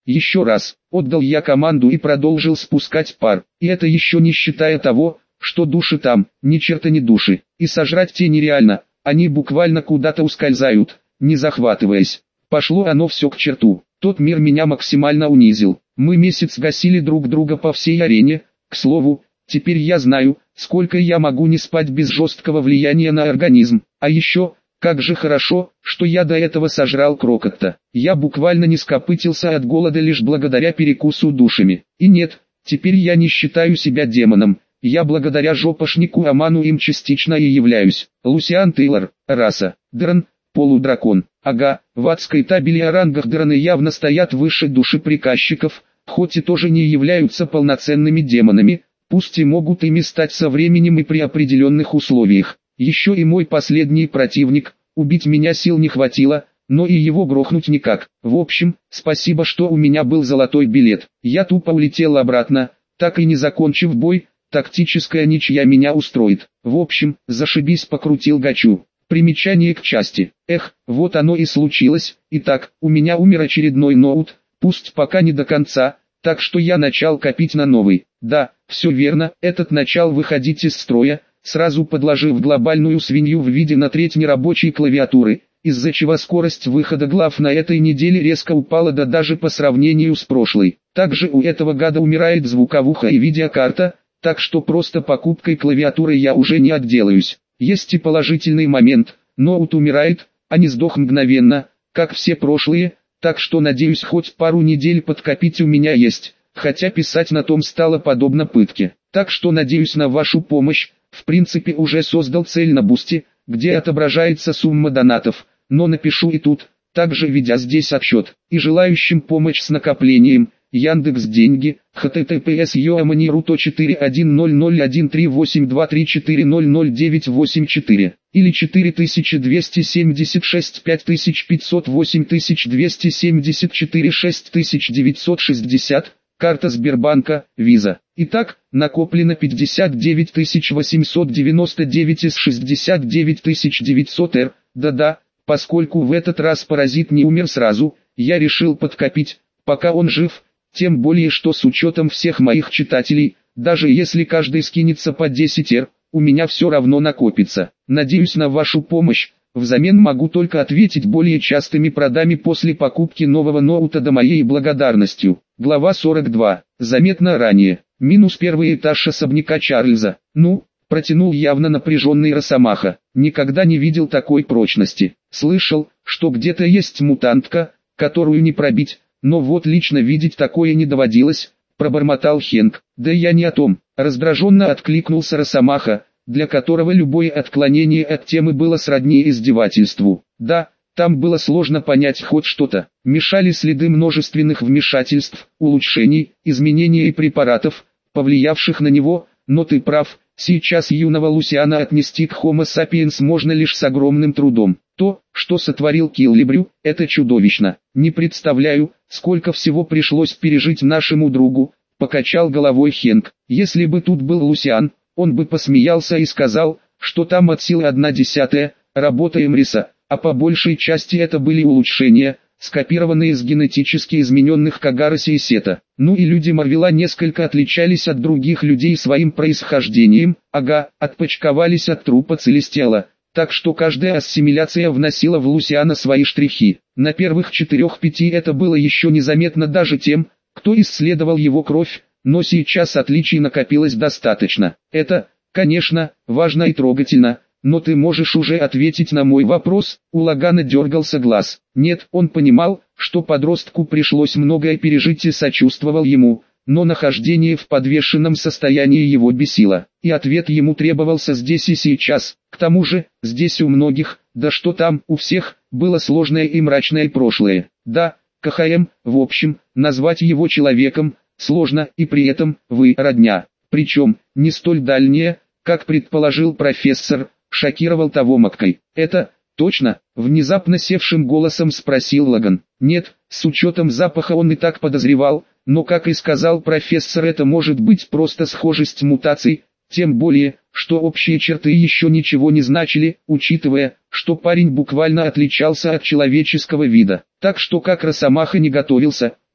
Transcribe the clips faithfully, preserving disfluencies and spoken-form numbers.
Еще раз, отдал я команду и продолжил спускать пар. И это еще не считая того, что души там, ни черта не души. И сожрать те нереально, они буквально куда-то ускользают, не захватываясь. Пошло оно все к черту. Тот мир меня максимально унизил. Мы месяц гасили друг друга по всей арене. К слову, теперь я знаю, сколько я могу не спать без жесткого влияния на организм. А еще, как же хорошо, что я до этого сожрал крокотта. Я буквально не скопытился от голода лишь благодаря перекусу душами. И нет, теперь я не считаю себя демоном. Я благодаря жопошнику Аману им частично и являюсь. Лусиан Тейлор, раса, Дран, полудракон. Ага, в адской табели о рангах Драны явно стоят выше души приказчиков, хоть и тоже не являются полноценными демонами, пусть и могут ими стать со временем и при определенных условиях. Еще и мой последний противник, убить меня сил не хватило, но и его грохнуть никак. В общем, спасибо, что у меня был золотой билет. Я тупо улетел обратно, так и не закончив бой. Тактическая ничья меня устроит. В общем, зашибись, покрутил гачу. Примечание к части. Эх, вот оно и случилось. Итак, у меня умер очередной ноут, пусть пока не до конца, так что я начал копить на новый. Да, все верно, этот начал выходить из строя, сразу подложив глобальную свинью в виде на треть нерабочей клавиатуры, из-за чего скорость выхода глав на этой неделе резко упала, да даже по сравнению с прошлой. Также у этого гада умирает звуковуха и видеокарта, так что просто покупкой клавиатуры я уже не отделаюсь. Есть и положительный момент, ноут умирает, а не сдох мгновенно, как все прошлые, так что надеюсь хоть пару недель подкопить у меня есть, хотя писать на том стало подобно пытке. Так что надеюсь на вашу помощь, в принципе уже создал цель на бусте, где отображается сумма донатов, но напишу и тут, также ведя здесь отсчет, и желающим помощь с накоплением. Яндекс деньги, https yoamaniru четыре один ноль ноль один три восемь два три четыре ноль ноль девять восемь четыре, или четыре тысячи двести семьдесят шесть пять тысяч пятьсот восемь тысяч двести семьдесят четыре шесть тысяч девятьсот шестьдесят, карта Сбербанка, Виза. Итак, накоплено пятьдесят девять тысяч восемьсот девяносто девять из шестьдесят девять тысяч девятьсот эр, да-да, поскольку в этот раз паразит не умер сразу, я решил подкопить, пока он жив. Тем более, что с учетом всех моих читателей, даже если каждый скинется по десять эр, у меня все равно накопится. Надеюсь на вашу помощь, взамен могу только ответить более частыми продами после покупки нового ноута до моей благодарностью. Глава сорок два. Заметно ранее. Минус первый этаж особняка Чарльза. Ну, протянул явно напряженный Росомаха. Никогда не видел такой прочности. Слышал, что где-то есть мутантка, которую не пробить. Но вот лично видеть такое не доводилось, пробормотал Хенк. Да я не о том, раздраженно откликнулся Росомаха, для которого любое отклонение от темы было сродни издевательству. Да, там было сложно понять хоть что-то. Мешали следы множественных вмешательств, улучшений, изменений и препаратов, повлиявших на него, но ты прав, сейчас юного Лусиана отнести к Homo sapiens можно лишь с огромным трудом. То, что сотворил Киллибрю, это чудовищно. Не представляю, сколько всего пришлось пережить нашему другу, покачал головой Хенк. Если бы тут был Лусиан, он бы посмеялся и сказал, что там от силы одна десятая, работа Эмриса, а по большей части это были улучшения, скопированные с генетически измененных Кагароси и Сета. Ну и люди Марвела несколько отличались от других людей своим происхождением, ага, отпочковались от трупа Целестиала. Так что каждая ассимиляция вносила в Лусиана свои штрихи. На первых четырех-пяти это было еще незаметно даже тем, кто исследовал его кровь, но сейчас отличий накопилось достаточно. Это, конечно, важно и трогательно, но ты можешь уже ответить на мой вопрос. У Лагана дергался глаз. Нет, он понимал, что подростку пришлось многое пережить и сочувствовал ему, но нахождение в подвешенном состоянии его бесило, и ответ ему требовался здесь и сейчас. К тому же, здесь у многих, да что там, у всех, было сложное и мрачное прошлое. Да, КХМ, в общем, назвать его человеком, сложно, и при этом, вы родня. Причем, не столь дальняя, как предположил профессор, шокировал того Маккой. Это, точно, внезапно севшим голосом спросил Лаган. Нет, с учетом запаха он и так подозревал, но как и сказал профессор, это может быть просто схожесть мутаций, тем более, что общие черты еще ничего не значили, учитывая, что парень буквально отличался от человеческого вида. Так что как Росомаха не готовился,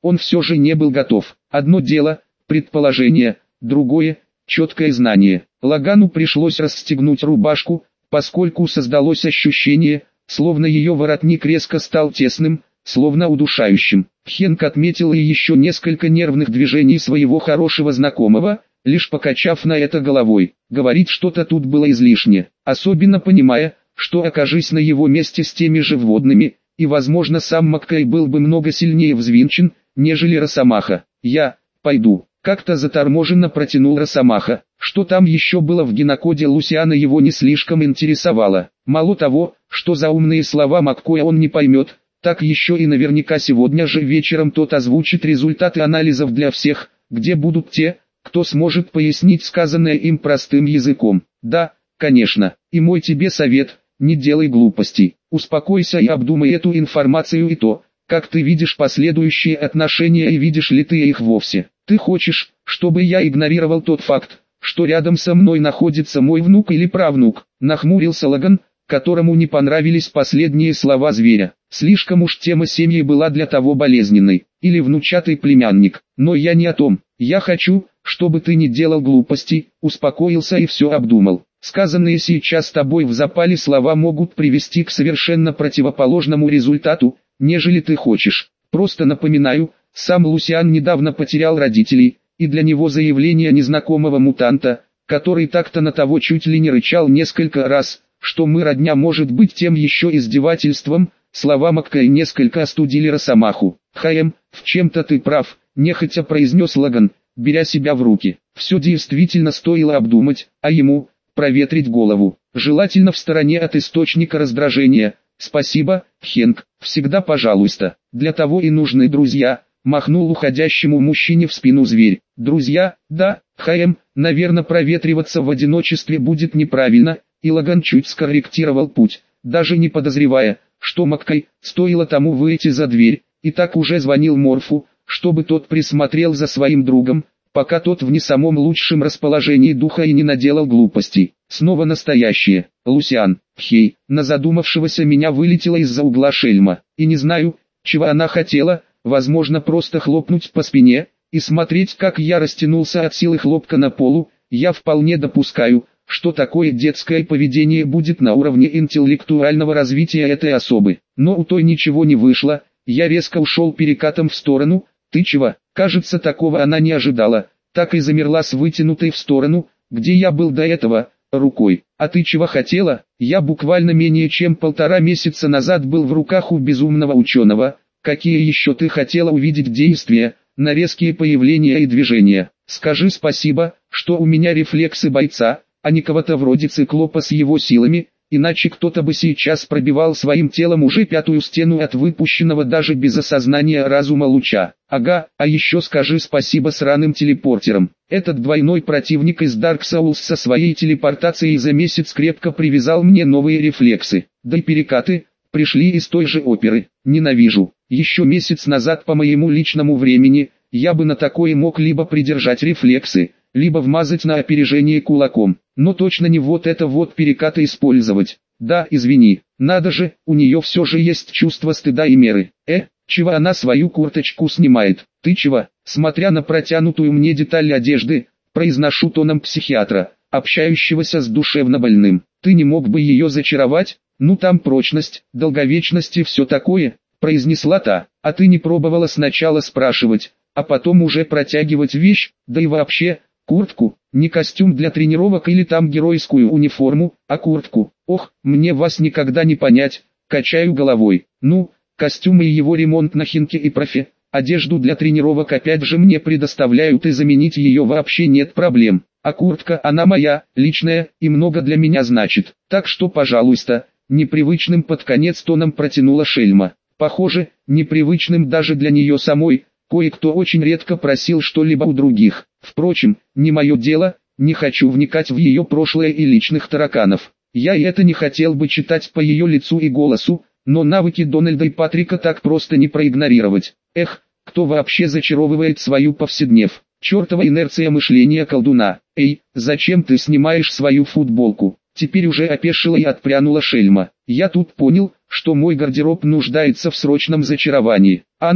он все же не был готов. Одно дело – предположение, другое – четкое знание. Лагану пришлось расстегнуть рубашку, поскольку создалось ощущение, словно ее воротник резко стал тесным, словно удушающим. Хенк отметил и еще несколько нервных движений своего хорошего знакомого, лишь покачав на это головой. Говорить что-то тут было излишне, особенно понимая, что окажись на его месте с теми же вводными, и возможно сам Маккей был бы много сильнее взвинчен, нежели Росомаха. «Я пойду», — как-то заторможенно протянул Росомаха. Что там еще было в генокоде Лусиана его не слишком интересовало. Мало того, что за умные слова Маккоя он не поймет, так еще и наверняка сегодня же вечером тот озвучит результаты анализов для всех, где будут те, кто сможет пояснить сказанное им простым языком. Да, конечно, и мой тебе совет, не делай глупостей, успокойся и обдумай эту информацию и то, как ты видишь последующие отношения и видишь ли ты их вовсе. Ты хочешь, чтобы я игнорировал тот факт, что рядом со мной находится мой внук или правнук? Нахмурился Лаган, которому не понравились последние слова зверя. Слишком уж тема семьи была для того болезненной. Или внучатый племянник. Но я не о том. Я хочу, чтобы ты не делал глупостей, успокоился и все обдумал. Сказанные сейчас тобой в запале слова могут привести к совершенно противоположному результату, нежели ты хочешь. Просто напоминаю, сам Лусиан недавно потерял родителей, и для него заявление незнакомого мутанта, который так-то на того чуть ли не рычал несколько раз, что мы родня, может быть тем еще издевательством. Слова Маккей несколько остудили Росомаху. «Хаем, в чем-то ты прав», — нехотя произнес Лаган, беря себя в руки. Все действительно стоило обдумать, а ему — проветрить голову, желательно в стороне от источника раздражения. «Спасибо, Хенк, всегда пожалуйста, для того и нужны друзья», — махнул уходящему мужчине в спину зверь. «Друзья, да, Хаем, наверное проветриваться в одиночестве будет неправильно», и Лаган чуть скорректировал путь, даже не подозревая, что Маккей, стоило тому выйти за дверь, и так уже звонил Морфу, чтобы тот присмотрел за своим другом, пока тот в не самом лучшем расположении духа и не наделал глупостей. Снова настоящее. Лусиан, хей, на задумавшегося меня вылетела из-за угла шельма, и не знаю, чего она хотела, возможно просто хлопнуть по спине, и смотреть как я растянулся от силы хлопка на полу. Я вполне допускаю, что такое детское поведение будет на уровне интеллектуального развития этой особы. Но у той ничего не вышло, я резко ушел перекатом в сторону. «Ты чего?» Кажется, такого она не ожидала, так и замерла с вытянутой в сторону, где я был до этого, рукой. «А ты чего хотела?» Я буквально менее чем полтора месяца назад был в руках у безумного ученого. «Какие еще ты хотела увидеть действия, на резкие появления и движения? Скажи спасибо, что у меня рефлексы бойца, а не кого-то вроде циклопа с его силами, иначе кто-то бы сейчас пробивал своим телом уже пятую стену от выпущенного даже без осознания разума луча. Ага, а еще скажи спасибо сраным телепортерам. Этот двойной противник из Dark Souls со своей телепортацией за месяц крепко привязал мне новые рефлексы. Да и перекаты пришли из той же оперы. Ненавижу. Еще месяц назад по моему личному времени, я бы на такое мог либо придержать рефлексы, либо вмазать на опережение кулаком, но точно не вот это вот перекаты использовать. Да, извини, надо же, у нее все же есть чувство стыда и меры. Э, чего она свою курточку снимает? Ты чего? Смотря на протянутую мне деталь одежды, произношу тоном психиатра, общающегося с душевно больным. Ты не мог бы ее зачаровать? Ну там прочность, долговечность и все такое, произнесла та. А ты не пробовала сначала спрашивать, а потом уже протягивать вещь, да и вообще... Куртку, не костюм для тренировок или там геройскую униформу, а куртку. Ох, мне вас никогда не понять, качаю головой. Ну, костюмы и его ремонт на Хинке и профи, одежду для тренировок опять же мне предоставляют и заменить ее вообще нет проблем. А куртка она моя, личная, и много для меня значит. Так что пожалуйста, непривычным под конец тоном протянула шельма. Похоже, непривычным даже для нее самой. Кое-кто очень редко просил что-либо у других. Впрочем, не мое дело, не хочу вникать в ее прошлое и личных тараканов. Я и это не хотел бы читать по ее лицу и голосу, но навыки Дональда и Патрика так просто не проигнорировать. Эх, кто вообще зачаровывает свою повседнев? Чертова инерция мышления колдуна. Эй, зачем ты снимаешь свою футболку? Теперь уже опешила и отпрянула шельма. Я тут понял, что мой гардероб нуждается в срочном зачаровании. Анна,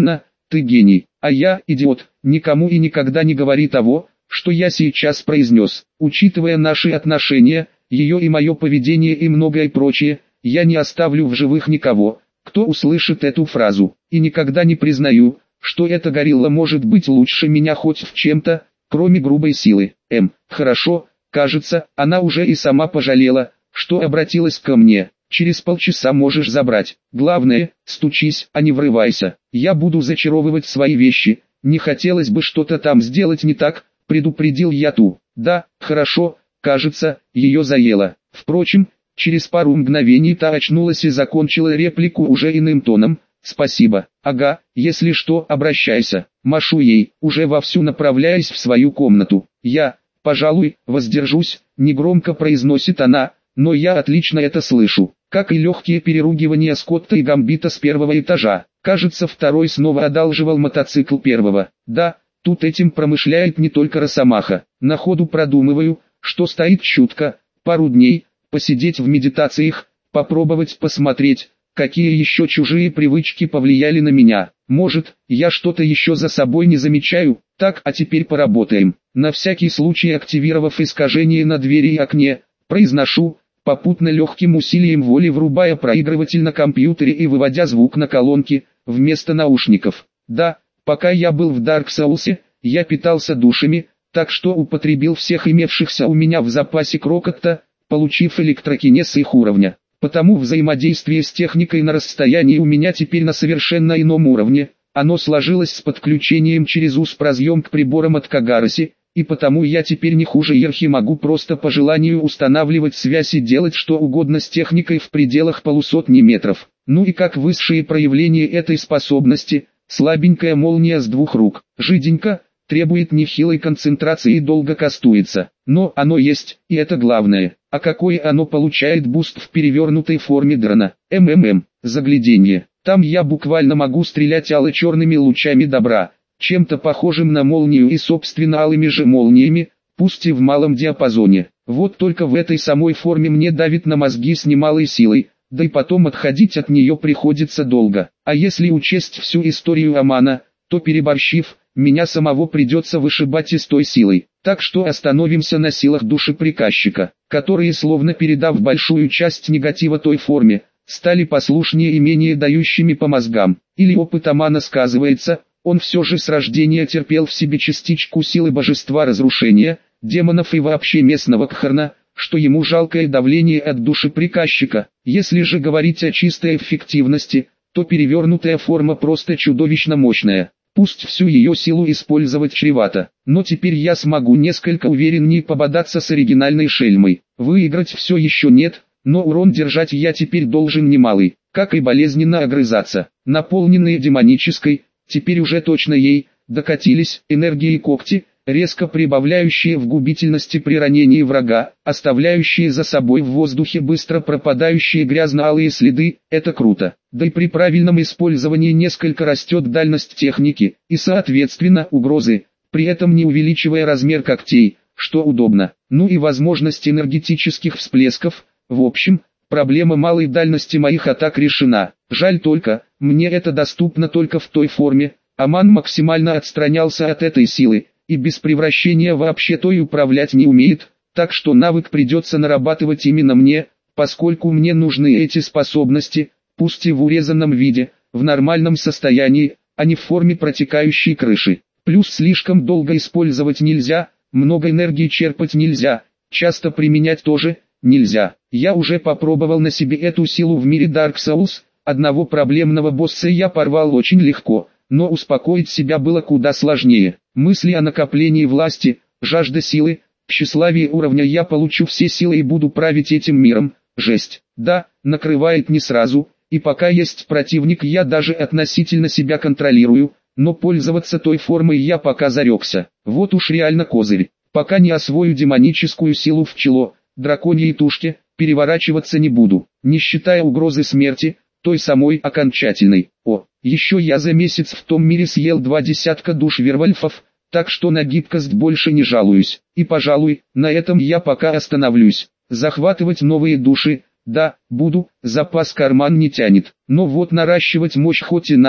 ты гений, а я, идиот, никому и никогда не говори того, что я сейчас произнес. Учитывая наши отношения, ее и мое поведение и многое прочее, я не оставлю в живых никого, кто услышит эту фразу, и никогда не признаю, что эта горилла может быть лучше меня хоть в чем-то, кроме грубой силы. М, хорошо, кажется, она уже и сама пожалела, что обратилась ко мне. Через полчаса можешь забрать. Главное, стучись, а не врывайся. Я буду зачаровывать свои вещи. Не хотелось бы что-то там сделать не так, предупредил я ту. Да, хорошо, кажется, ее заело. Впрочем, через пару мгновений та очнулась и закончила реплику уже иным тоном. Спасибо. Ага, если что, обращайся. Машу ей, уже вовсю направляясь в свою комнату. Я, пожалуй, воздержусь, негромко произносит она, но я отлично это слышу, как и легкие переругивания Скотта и Гамбита с первого этажа. Кажется, второй снова одалживал мотоцикл первого. Да, тут этим промышляет не только Росомаха. На ходу продумываю, что стоит чутко, пару дней, посидеть в медитациях, попробовать посмотреть, какие еще чужие привычки повлияли на меня. Может, я что-то еще за собой не замечаю. Так, а теперь поработаем. На всякий случай активировав искажение на двери и окне, произношу, попутно легким усилием воли врубая проигрыватель на компьютере и выводя звук на колонки, вместо наушников. Да, пока я был в Dark Souls, я питался душами, так что употребил всех имевшихся у меня в запасе крокотта, получив электрокинез их уровня. Потому взаимодействие с техникой на расстоянии у меня теперь на совершенно ином уровне. Оно сложилось с подключением через ю эс би-разъем к приборам от Кагароси, и потому я теперь не хуже Ерхи могу просто по желанию устанавливать связь и делать что угодно с техникой в пределах полусотни метров. Ну и как высшее проявление этой способности, слабенькая молния с двух рук, жиденько, требует нехилой концентрации и долго кастуется. Но оно есть, и это главное. А какой оно получает буст в перевернутой форме дрона? МММ, загляденье. Там я буквально могу стрелять ало-черными лучами добра, чем-то похожим на молнию и собственно алыми же молниями, пусть и в малом диапазоне. Вот только в этой самой форме мне давит на мозги с немалой силой, да и потом отходить от нее приходится долго. А если учесть всю историю Амана, то переборщив, меня самого придется вышибать и с той силой. Так что остановимся на силах души приказчика, которые, словно передав большую часть негатива той форме, стали послушнее и менее дающими по мозгам. Или опыт Амана сказывается, он все же с рождения терпел в себе частичку силы божества разрушения, демонов и вообще местного Кхарна, что ему жалкое давление от души приказчика. Если же говорить о чистой эффективности, то перевернутая форма просто чудовищно мощная. Пусть всю ее силу использовать чревато, но теперь я смогу несколько увереннее пободаться с оригинальной шельмой. Выиграть все еще нет, но урон держать я теперь должен немалый, как и болезненно огрызаться. Наполненные демонической, теперь уже точно ей, докатились энергии когти, резко прибавляющие в губительности при ранении врага, оставляющие за собой в воздухе быстро пропадающие грязно-алые следы, это круто. Да и при правильном использовании несколько растет дальность техники, и соответственно угрозы, при этом не увеличивая размер когтей, что удобно. Ну и возможность энергетических всплесков, в общем, проблема малой дальности моих атак решена. Жаль только, мне это доступно только в той форме, Аман максимально отстранялся от этой силы, и без превращения вообще той управлять не умеет, так что навык придется нарабатывать именно мне, поскольку мне нужны эти способности, пусть и в урезанном виде, в нормальном состоянии, а не в форме протекающей крыши. Плюс слишком долго использовать нельзя, много энергии черпать нельзя, часто применять тоже нельзя. Я уже попробовал на себе эту силу в мире Dark Souls, одного проблемного босса я порвал очень легко, но успокоить себя было куда сложнее. Мысли о накоплении власти, жажда силы, тщеславие уровня я получу все силы и буду править этим миром, жесть. Да, накрывает не сразу, и пока есть противник я даже относительно себя контролирую, но пользоваться той формой я пока зарекся. Вот уж реально козырь. Пока не освою демоническую силу в чело, драконьей тушке, переворачиваться не буду, не считая угрозы смерти, той самой окончательной. О, еще я за месяц в том мире съел два десятка душ вервольфов, так что на гибкость больше не жалуюсь. И пожалуй, на этом я пока остановлюсь. Захватывать новые души, да, буду, запас карман не тянет. Но вот наращивать мощь хоть и надо,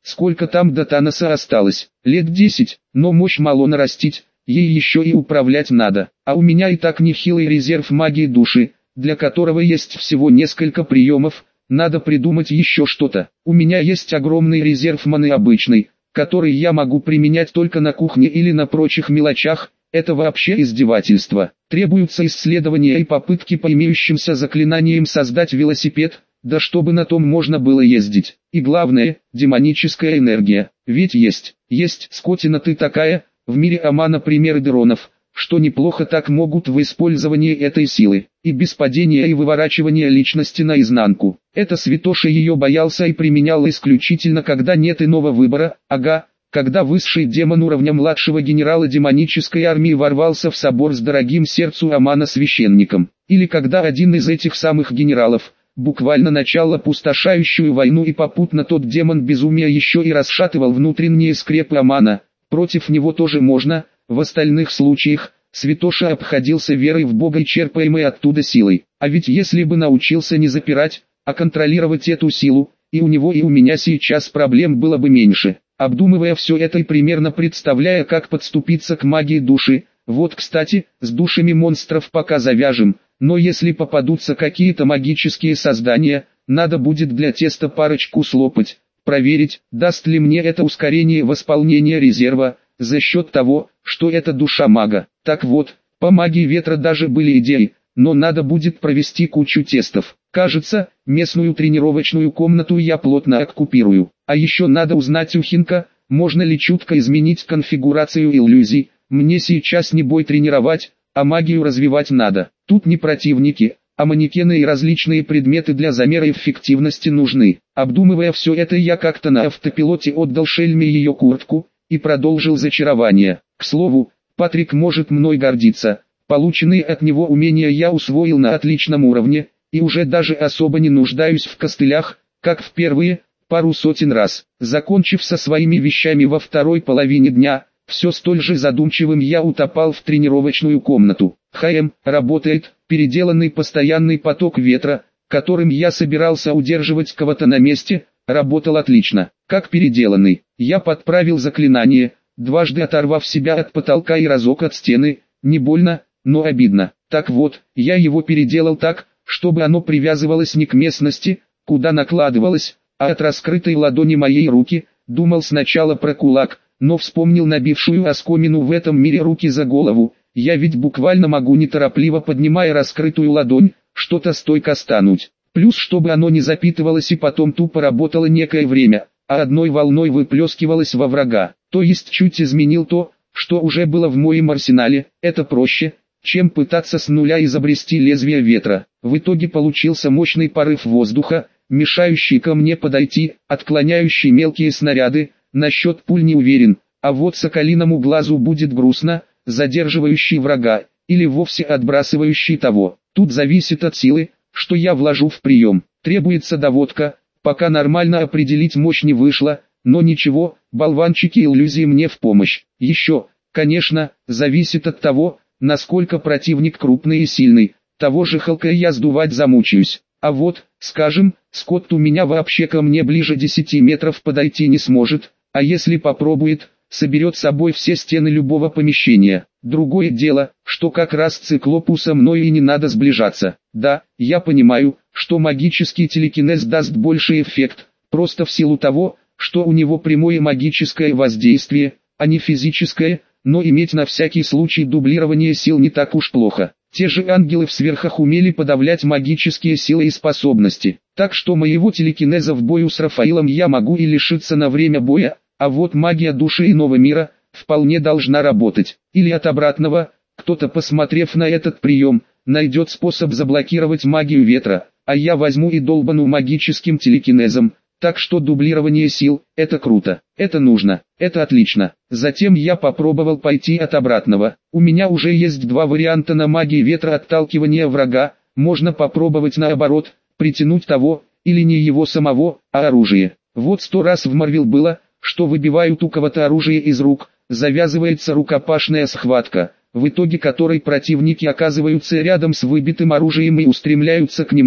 Сколько там до Таноса осталось? Лет десять, но мощь мало нарастить, ей еще и управлять надо. А у меня и так нехилый резерв магии души, для которого есть всего несколько приемов, надо придумать еще что-то. У меня есть огромный резерв маны обычный, который я могу применять только на кухне или на прочих мелочах. Это вообще издевательство. Требуются исследования и попытки по имеющимся заклинаниям создать велосипед, да чтобы на том можно было ездить. И главное, демоническая энергия. Ведь есть, есть, скотина ты такая, в мире Амана примеры дронов, что неплохо так могут в использовании этой силы, и без падения и выворачивания личности наизнанку. Это святоша ее боялся и применял исключительно когда нет иного выбора, ага. Когда высший демон уровня младшего генерала демонической армии ворвался в собор с дорогим сердцу Амана священником, или когда один из этих самых генералов буквально начал опустошающую войну и попутно тот демон безумия еще и расшатывал внутренние скрепы Амана, против него тоже можно, в остальных случаях, святоша обходился верой в Бога и черпаемой оттуда силой. А ведь если бы научился не запирать, а контролировать эту силу, и у него и у меня сейчас проблем было бы меньше. Обдумывая все это и примерно представляя, как подступиться к магии души, вот кстати, с душами монстров пока завяжем, но если попадутся какие-то магические создания, надо будет для теста парочку слопать, проверить, даст ли мне это ускорение восполнения резерва, за счет того, что это душа мага. Так вот, по магии ветра даже были идеи, но надо будет провести кучу тестов. Кажется, местную тренировочную комнату я плотно оккупирую. А еще надо узнать у Хинка, можно ли чутко изменить конфигурацию иллюзий. Мне сейчас не бой тренировать, а магию развивать надо. Тут не противники, а манекены и различные предметы для замера эффективности нужны. Обдумывая все это, я как-то на автопилоте отдал Шельме ее куртку и продолжил зачарование. К слову, Патрик может мной гордиться. Полученные от него умения я усвоил на отличном уровне, и уже даже особо не нуждаюсь в костылях, как в первые пару сотен раз. Закончив со своими вещами во второй половине дня, все столь же задумчивым я утопал в тренировочную комнату. ХМ, работает, переделанный постоянный поток ветра, которым я собирался удерживать кого-то на месте, работал отлично. Как переделанный, я подправил заклинание, дважды оторвав себя от потолка и разок от стены, не больно, но обидно. Так вот, я его переделал так, чтобы оно привязывалось не к местности, куда накладывалось, а от раскрытой ладони моей руки. Думал сначала про кулак, но вспомнил набившую оскомину в этом мире руки за голову. Я ведь буквально могу неторопливо поднимая раскрытую ладонь, что-то стойко стануть. Плюс чтобы оно не запитывалось и потом тупо работало некое время, а одной волной выплескивалось во врага. То есть чуть изменил то, что уже было в моем арсенале. Это проще, чем пытаться с нуля изобрести лезвие ветра. В итоге получился мощный порыв воздуха, мешающий ко мне подойти, отклоняющий мелкие снаряды. Насчет пуль не уверен, а вот соколиному глазу будет грустно, задерживающий врага, или вовсе отбрасывающий того. Тут зависит от силы, что я вложу в прием. Требуется доводка, пока нормально определить мощь не вышло, но ничего, болванчики иллюзии мне в помощь. Еще, конечно, зависит от того, насколько противник крупный и сильный, того же Халка я сдувать замучаюсь. А вот, скажем, Скотт у меня вообще ко мне ближе десяти метров подойти не сможет, а если попробует, соберет с собой все стены любого помещения. Другое дело, что как раз циклопу со мной и не надо сближаться. Да, я понимаю, что магический телекинез даст больший эффект, просто в силу того, что у него прямое магическое воздействие, а не физическое, но иметь на всякий случай дублирование сил не так уж плохо. Те же ангелы в сверхах умели подавлять магические силы и способности, так что моего телекинеза в бою с Рафаилом я могу и лишиться на время боя, а вот магия души иного мира вполне должна работать. Или от обратного, кто-то, посмотрев на этот прием, найдет способ заблокировать магию ветра, а я возьму и долбану магическим телекинезом. Так что дублирование сил – это круто, это нужно, это отлично. Затем я попробовал пойти от обратного. У меня уже есть два варианта на магии ветра отталкивания врага. Можно попробовать наоборот, притянуть того, или не его самого, а оружие. Вот сто раз в Марвел было, что выбивают у кого-то оружие из рук, завязывается рукопашная схватка, в итоге которой противники оказываются рядом с выбитым оружием и устремляются к нему.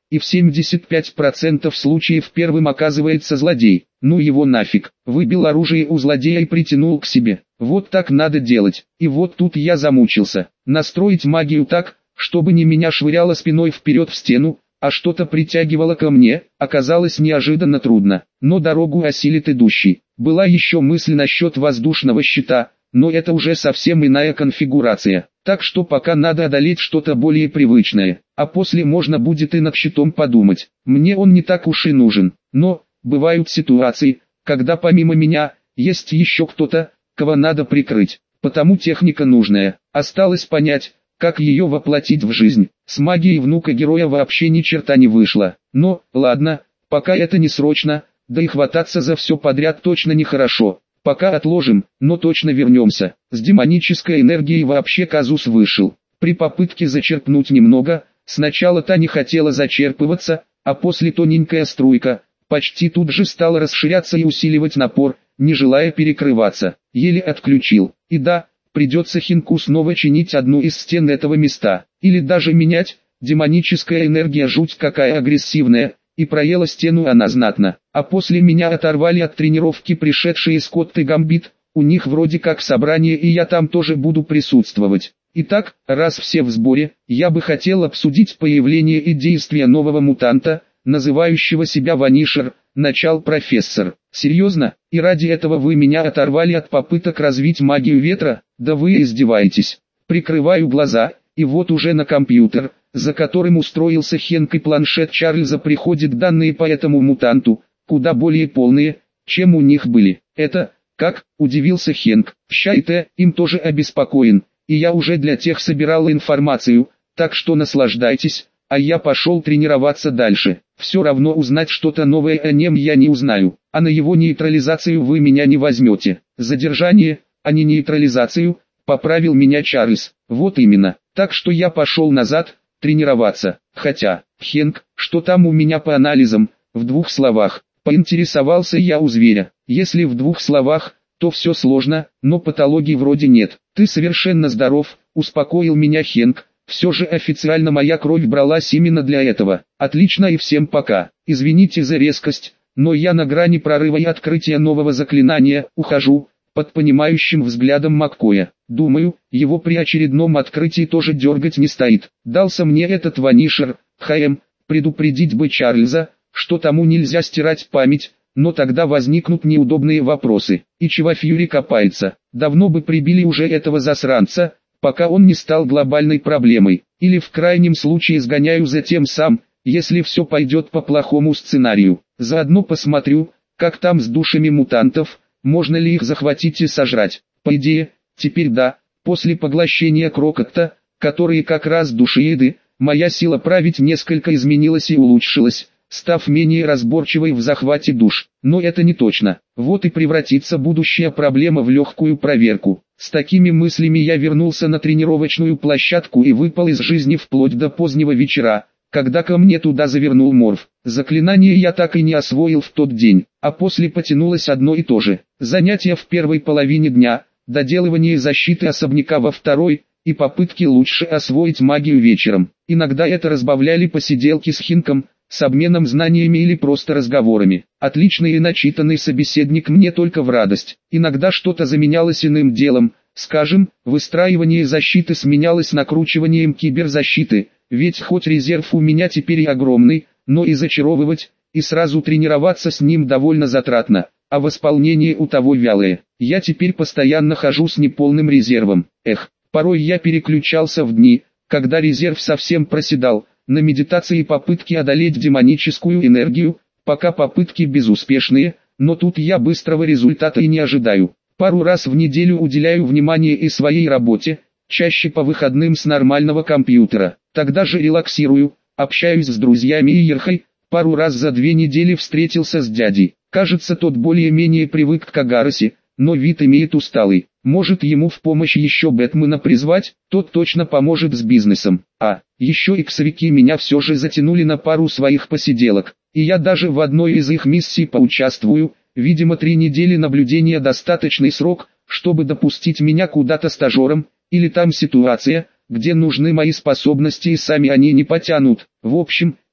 и в семьдесят пять процентов случаев первым оказывается злодей. Ну его нафиг, выбил оружие у злодея и притянул к себе. Вот так надо делать. И вот тут я замучился. Настроить магию так, чтобы не меня швыряло спиной вперед в стену, а что-то притягивало ко мне, оказалось неожиданно трудно. Но дорогу осилит идущий. Была еще мысль насчет воздушного щита, но это уже совсем иная конфигурация. Так что пока надо одолеть что-то более привычное, а после можно будет и над щитом подумать. Мне он не так уж и нужен, но бывают ситуации, когда помимо меня, есть еще кто-то, кого надо прикрыть. Потому техника нужная. Осталось понять, как ее воплотить в жизнь. С магией внука героя вообще ни черта не вышло. Но, ладно, пока это не срочно, да и хвататься за все подряд точно нехорошо. Пока отложим, но точно вернемся. С демонической энергией вообще казус вышел. При попытке зачерпнуть немного, сначала та не хотела зачерпываться, а после тоненькая струйка почти тут же стала расширяться и усиливать напор, не желая перекрываться. Еле отключил. И да, придется Хинку снова чинить одну из стен этого места. Или даже менять. Демоническая энергия жуть какая агрессивная. И проела стену она знатно. А после меня оторвали от тренировки пришедшие Скотт и Гамбит. У них вроде как собрание, и я там тоже буду присутствовать. Итак, раз все в сборе, я бы хотел обсудить появление и действия нового мутанта, называющего себя Ванишер, начал профессор. Серьезно? И ради этого вы меня оторвали от попыток развить магию ветра? Да вы издеваетесь. Прикрываю глаза, и вот уже на компьютер, за которым устроился Хенк и планшет Чарльза, приходят данные по этому мутанту, куда более полные, чем у них были. Это, как, удивился Хенк, ща-то, им тоже обеспокоен, и я уже для тех собирал информацию, так что наслаждайтесь, а я пошел тренироваться дальше. Все равно узнать что-то новое о нем я не узнаю, а на его нейтрализацию вы меня не возьмете. Задержание, а не нейтрализацию, поправил меня Чарльз. Вот именно, так что я пошел назад, тренироваться. Хотя, Хенк, что там у меня по анализам, в двух словах, поинтересовался я у зверя. Если в двух словах, то все сложно, но патологии вроде нет. Ты совершенно здоров, успокоил меня Хенк. Все же официально моя кровь бралась именно для этого. Отлично и всем пока. Извините за резкость, но я на грани прорыва и открытия нового заклинания, ухожу, под понимающим взглядом Маккоя. Думаю, его при очередном открытии тоже дергать не стоит. Дался мне этот Ванишер, ХМ, предупредить бы Чарльза, что тому нельзя стирать память, но тогда возникнут неудобные вопросы. И чего Фьюри копается? Давно бы прибили уже этого засранца, пока он не стал глобальной проблемой, или в крайнем случае сгоняю за тем сам, если все пойдет по плохому сценарию. Заодно посмотрю, как там с душами мутантов, можно ли их захватить и сожрать. По идее, теперь да, после поглощения Крокотта, которые как раз душееды, моя сила править несколько изменилась и улучшилась, став менее разборчивой в захвате душ. Но это не точно. Вот и превратится будущая проблема в легкую проверку. С такими мыслями я вернулся на тренировочную площадку и выпал из жизни вплоть до позднего вечера, когда ко мне туда завернул Морф. Заклинание я так и не освоил в тот день, а после потянулось одно и то же. Занятия в первой половине дня, доделывание защиты особняка во второй, и попытки лучше освоить магию вечером. Иногда это разбавляли посиделки с Хинком, с обменом знаниями или просто разговорами. Отличный и начитанный собеседник мне только в радость. Иногда что-то заменялось иным делом, скажем, выстраивание защиты сменялось накручиванием киберзащиты, ведь хоть резерв у меня теперь и огромный, но и зачаровывать, и сразу тренироваться с ним довольно затратно, а восполнение у того вялое. Я теперь постоянно хожу с неполным резервом. Эх, порой я переключался в дни, когда резерв совсем проседал, на медитации и попытки одолеть демоническую энергию, пока попытки безуспешные, но тут я быстрого результата и не ожидаю. Пару раз в неделю уделяю внимание и своей работе, чаще по выходным с нормального компьютера. Тогда же релаксирую, общаюсь с друзьями и Ерхой, пару раз за две недели встретился с дядей. Кажется, тот более-менее привык к Агаросе, но вид имеет усталый. Может ему в помощь еще Бэтмена призвать, тот точно поможет с бизнесом. А, еще иксовики меня все же затянули на пару своих посиделок, и я даже в одной из их миссий поучаствую. Видимо, три недели наблюдения достаточный срок, чтобы допустить меня куда-то стажером, или там ситуация, где нужны мои способности и сами они не потянут. В общем,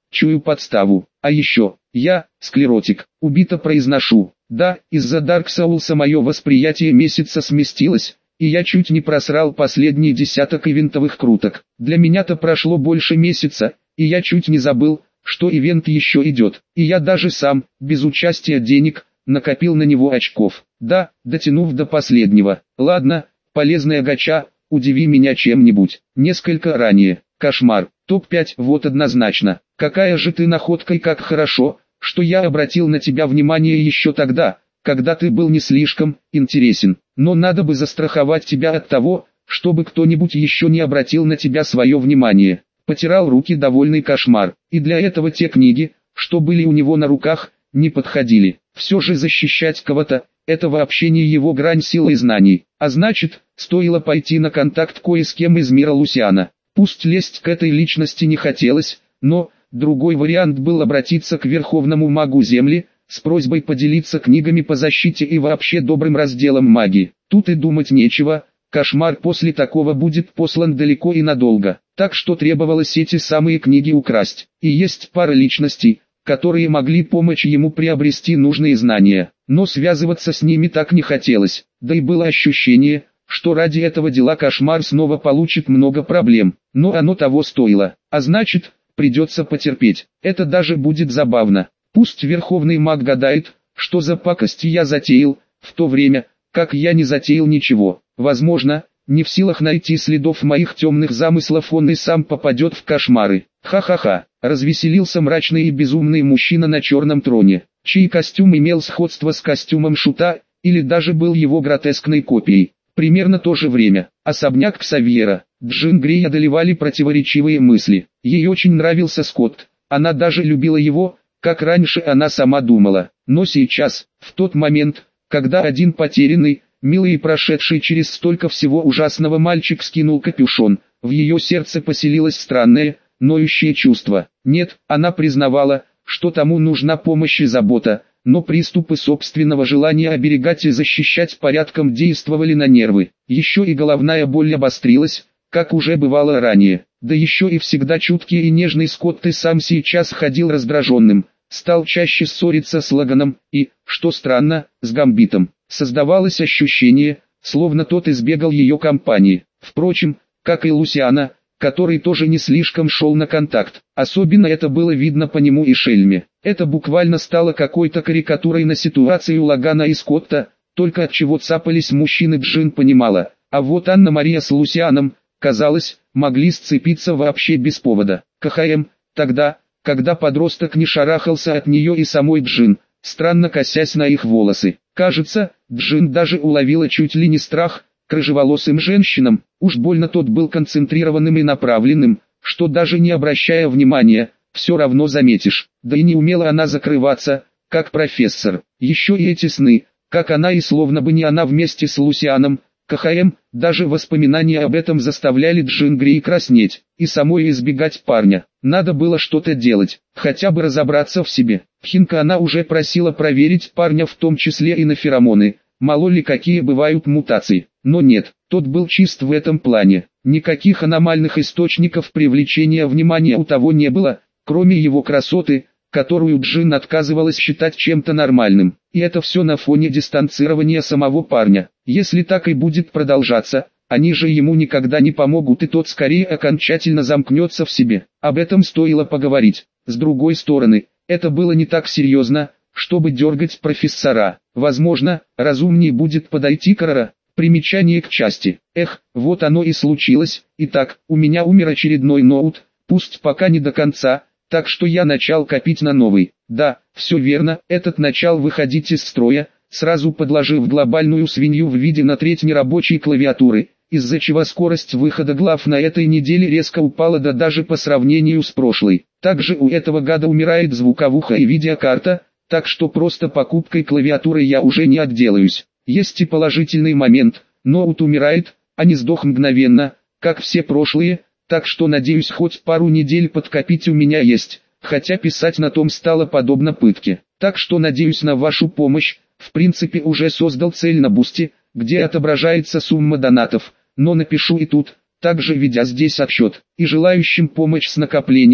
чую подставу. А еще, я, склеротик, убито произношу. Да, из-за Dark Souls мое восприятие месяца сместилось, и я чуть не просрал последний десяток ивентовых круток. Для меня-то прошло больше месяца, и я чуть не забыл, что ивент еще идет. И я даже сам, без участия денег, накопил на него очков. Да, дотянув до последнего. Ладно, полезная гача, удиви меня чем-нибудь. Несколько ранее. Кошмар. топ пять, вот однозначно. Какая же ты находка и как хорошо, что я обратил на тебя внимание еще тогда, когда ты был не слишком интересен. Но надо бы застраховать тебя от того, чтобы кто-нибудь еще не обратил на тебя свое внимание. Потирал руки довольный Кошмар. И для этого те книги, что были у него на руках, не подходили. Все же защищать кого-то, это вообще не его грань силы и знаний. А значит, стоило пойти на контакт кое с кем из мира Лусиана. Пусть лезть к этой личности не хотелось, но другой вариант был обратиться к верховному магу Земли, с просьбой поделиться книгами по защите и вообще добрым разделом магии. Тут и думать нечего, Кошмар после такого будет послан далеко и надолго. Так что требовалось эти самые книги украсть. И есть пара личностей, которые могли помочь ему приобрести нужные знания. Но связываться с ними так не хотелось. Да и было ощущение, что ради этого дела Кошмар снова получит много проблем. Но оно того стоило. А значит, придется потерпеть. Это даже будет забавно. Пусть верховный маг гадает, что за пакости я затеял, в то время, как я не затеял ничего. Возможно, не в силах найти следов моих темных замыслов, он и сам попадет в кошмары. Ха-ха-ха, развеселился мрачный и безумный мужчина на черном троне, чей костюм имел сходство с костюмом Шута, или даже был его гротескной копией. Примерно то же время, особняк Ксавьера, Джин Грей одолевали противоречивые мысли. Ей очень нравился Скотт, она даже любила его, как раньше она сама думала. Но сейчас, в тот момент, когда один потерянный, милый и прошедший через столько всего ужасного мальчик скинул капюшон, в ее сердце поселилось странное, ноющее чувство. Нет, она признавала, что тому нужна помощь и забота, но приступы собственного желания оберегать и защищать порядком действовали на нервы. Еще и головная боль обострилась, как уже бывало ранее. Да еще и всегда чуткий и нежный Скотт и сам сейчас ходил раздраженным, стал чаще ссориться с Лаганом и, что странно, с Гамбитом. Создавалось ощущение, словно тот избегал ее компании. Впрочем, как и Лусиана, который тоже не слишком шел на контакт. Особенно это было видно по нему и Шельме. Это буквально стало какой-то карикатурой на ситуацию Лагана и Скотта, только от чего цапались мужчины Джин понимала. А вот Анна-Мария с Лусианом, казалось, могли сцепиться вообще без повода. КХМ, тогда, когда подросток не шарахался от нее и самой Джин, странно косясь на их волосы. Кажется, Джин даже уловила чуть ли не страх к рыжеволосым женщинам, уж больно тот был концентрированным и направленным, что даже не обращая внимания, все равно заметишь. Да и не умела она закрываться, как профессор. Еще и эти сны, как она и словно бы не она вместе с Лусианом. КХМ, даже воспоминания об этом заставляли Джин Грей краснеть, и самой избегать парня. Надо было что-то делать, хотя бы разобраться в себе. Хинка она уже просила проверить парня в том числе и на феромоны, мало ли какие бывают мутации. Но нет, тот был чист в этом плане. Никаких аномальных источников привлечения внимания у того не было, кроме его красоты, которую Джин отказывалась считать чем-то нормальным. И это все на фоне дистанцирования самого парня. Если так и будет продолжаться, они же ему никогда не помогут, и тот скорее окончательно замкнется в себе. Об этом стоило поговорить. С другой стороны, это было не так серьезно, чтобы дергать профессора. Возможно, разумнее будет подойти к Рара. Примечание к части. Эх, вот оно и случилось. Итак, у меня умер очередной ноут, пусть пока не до конца, так что я начал копить на новый. Да, все верно, этот начал выходить из строя, сразу подложив глобальную свинью в виде на треть нерабочей клавиатуры, из-за чего скорость выхода глав на этой неделе резко упала, да даже по сравнению с прошлой. Также у этого гада умирает звуковуха и видеокарта, так что просто покупкой клавиатуры я уже не отделаюсь. Есть и положительный момент, ноут умирает, а не сдох мгновенно, как все прошлые, так что надеюсь хоть пару недель подкопить у меня есть, хотя писать на том стало подобно пытке. Так что надеюсь на вашу помощь, в принципе уже создал цель на бусте, где отображается сумма донатов, но напишу и тут, также ведя здесь отсчет, и желающим помощь с накоплением,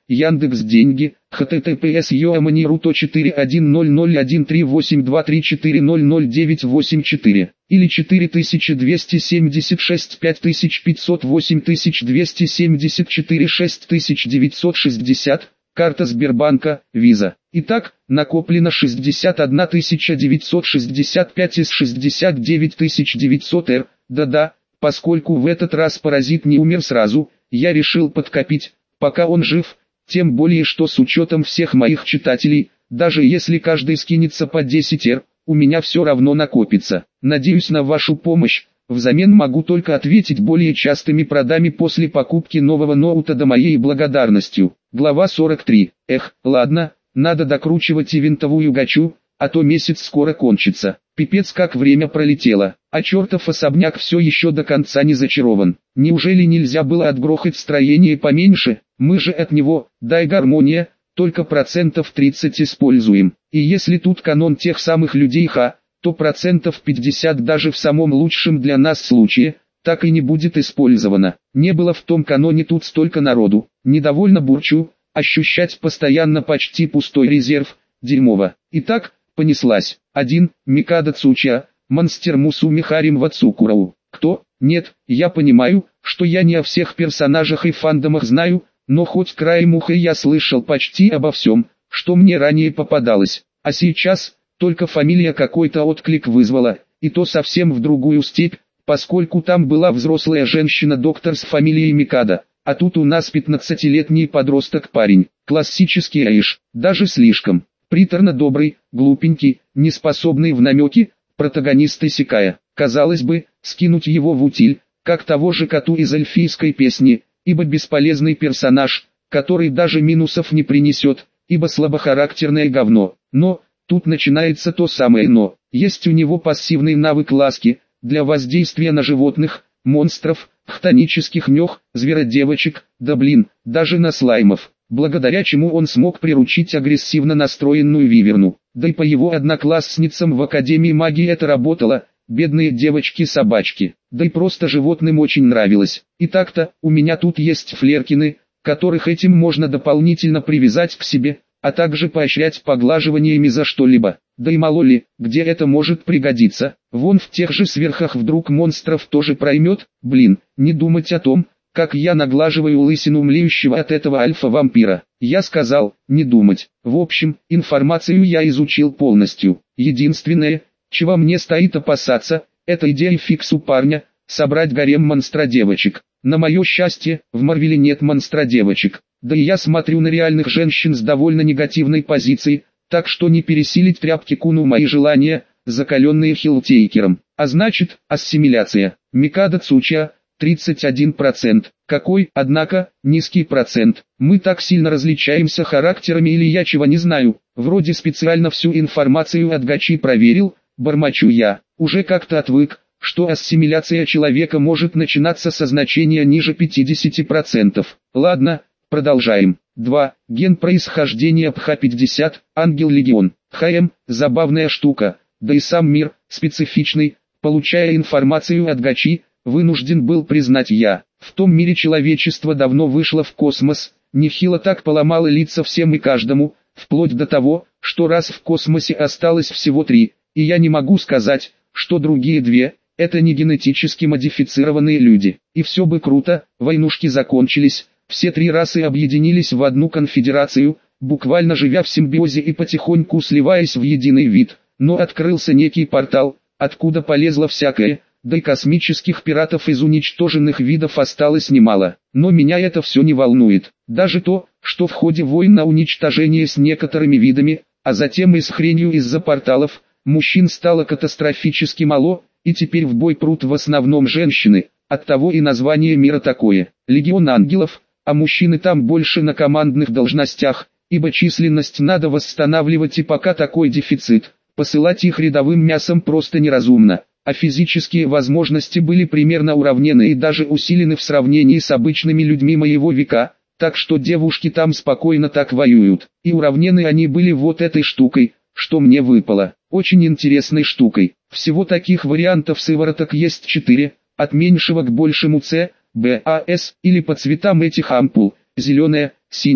Яндекс Деньги, https yoamani.ru то четыре один ноль ноль один три восемь два три четыре ноль ноль девять восемь четыре или четыре тысячи двести семьдесят шесть пять тысяч пятьсот восемь тысяч двести семьдесят четыре шесть тысяч девятьсот шестьдесят, карта Сбербанка, Виза. Итак, накоплено шестьдесят одна тысяча девятьсот шестьдесят пять из шестьдесят девять тысяч девятьсот эр. Да-да, поскольку в этот раз паразит не умер сразу, я решил подкопить, пока он жив, тем более что с учетом всех моих читателей, даже если каждый скинется по десять эр, у меня все равно накопится. Надеюсь на вашу помощь, взамен могу только ответить более частыми продами после покупки нового ноута до моей благодарностью. Глава сорок три. Эх, ладно, надо докручивать и винтовую гачу, а то месяц скоро кончится. Пипец как время пролетело, а чертов особняк все еще до конца не зачарован. Неужели нельзя было отгрохать строение поменьше? Мы же от него, дай гармония, только процентов тридцать используем. И если тут канон тех самых людей ха, то процентов пятьдесят даже в самом лучшем для нас случае, так и не будет использовано. Не было в том каноне тут столько народу. Недовольно бурчу, ощущать постоянно почти пустой резерв, дерьмово. Итак, понеслась. один. Микада Цуча, Монстер Мусуми Харим Вацукурау. Кто? Нет, я понимаю, что я не о всех персонажах и фандомах знаю, но хоть краем уха я слышал почти обо всем, что мне ранее попадалось. А сейчас, только фамилия какой-то отклик вызвала, и то совсем в другую степь, поскольку там была взрослая женщина-доктор с фамилией Микада, а тут у нас пятнадцатилетний подросток-парень, классический аиш, даже слишком. Приторно добрый, глупенький, неспособный в намеки, протагонист Исекая. Казалось бы, скинуть его в утиль, как того же коту из эльфийской песни, ибо бесполезный персонаж, который даже минусов не принесет, ибо слабохарактерное говно. Но, тут начинается то самое но. Есть у него пассивный навык ласки, для воздействия на животных, монстров, хтонических мех, зверодевочек, да блин, даже на слаймов. Благодаря чему он смог приручить агрессивно настроенную виверну. Да и по его одноклассницам в Академии магии это работало, бедные девочки-собачки. Да и просто животным очень нравилось. И так-то, у меня тут есть флеркины, которых этим можно дополнительно привязать к себе, а также поощрять поглаживаниями за что-либо. Да и мало ли, где это может пригодиться. Вон в тех же сверхах вдруг монстров тоже проймет. Блин, не думать о том, как я наглаживаю лысину млеющего от этого альфа-вампира. Я сказал, не думать. В общем, информацию я изучил полностью. Единственное, чего мне стоит опасаться, это идея фиксу парня, собрать гарем монстра-девочек. На мое счастье, в Марвеле нет монстра-девочек. Да и я смотрю на реальных женщин с довольно негативной позицией, так что не пересилить тряпки куну мои желания, закаленные хилтейкером. А значит, ассимиляция. Микада Цуча, тридцать один процент. Какой, однако, низкий процент. Мы так сильно различаемся характерами или я чего не знаю. Вроде специально всю информацию от гачи проверил, бормочу я. Уже как-то отвык, что ассимиляция человека может начинаться со значения ниже пятидесяти процентов. Ладно, продолжаем. два. Ген происхождения пх пятьдесят, Ангел-легион. ХМ, забавная штука, да и сам мир, специфичный, получая информацию от гачи, вынужден был признать я. В том мире человечество давно вышло в космос, нехило так поломало лица всем и каждому, вплоть до того, что раз в космосе осталось всего три, и я не могу сказать, что другие две, это не генетически модифицированные люди. И все бы круто, войнушки закончились, все три расы объединились в одну конфедерацию, буквально живя в симбиозе и потихоньку сливаясь в единый вид, но открылся некий портал, откуда полезло всякое, да и космических пиратов из уничтоженных видов осталось немало. Но меня это все не волнует. Даже то, что в ходе войн на уничтожение с некоторыми видами, а затем и с хренью из-за порталов, мужчин стало катастрофически мало, и теперь в бой прут в основном женщины, оттого и название мира такое. Легион ангелов, а мужчины там больше на командных должностях, ибо численность надо восстанавливать и пока такой дефицит, посылать их рядовым мясом просто неразумно. А физические возможности были примерно уравнены и даже усилены в сравнении с обычными людьми моего века, так что девушки там спокойно так воюют. И уравнены они были вот этой штукой, что мне выпало. Очень интересной штукой. Всего таких вариантов сывороток есть четыре, от меньшего к большему С, Б, А, С, или по цветам этих ампул, зеленая, синяя,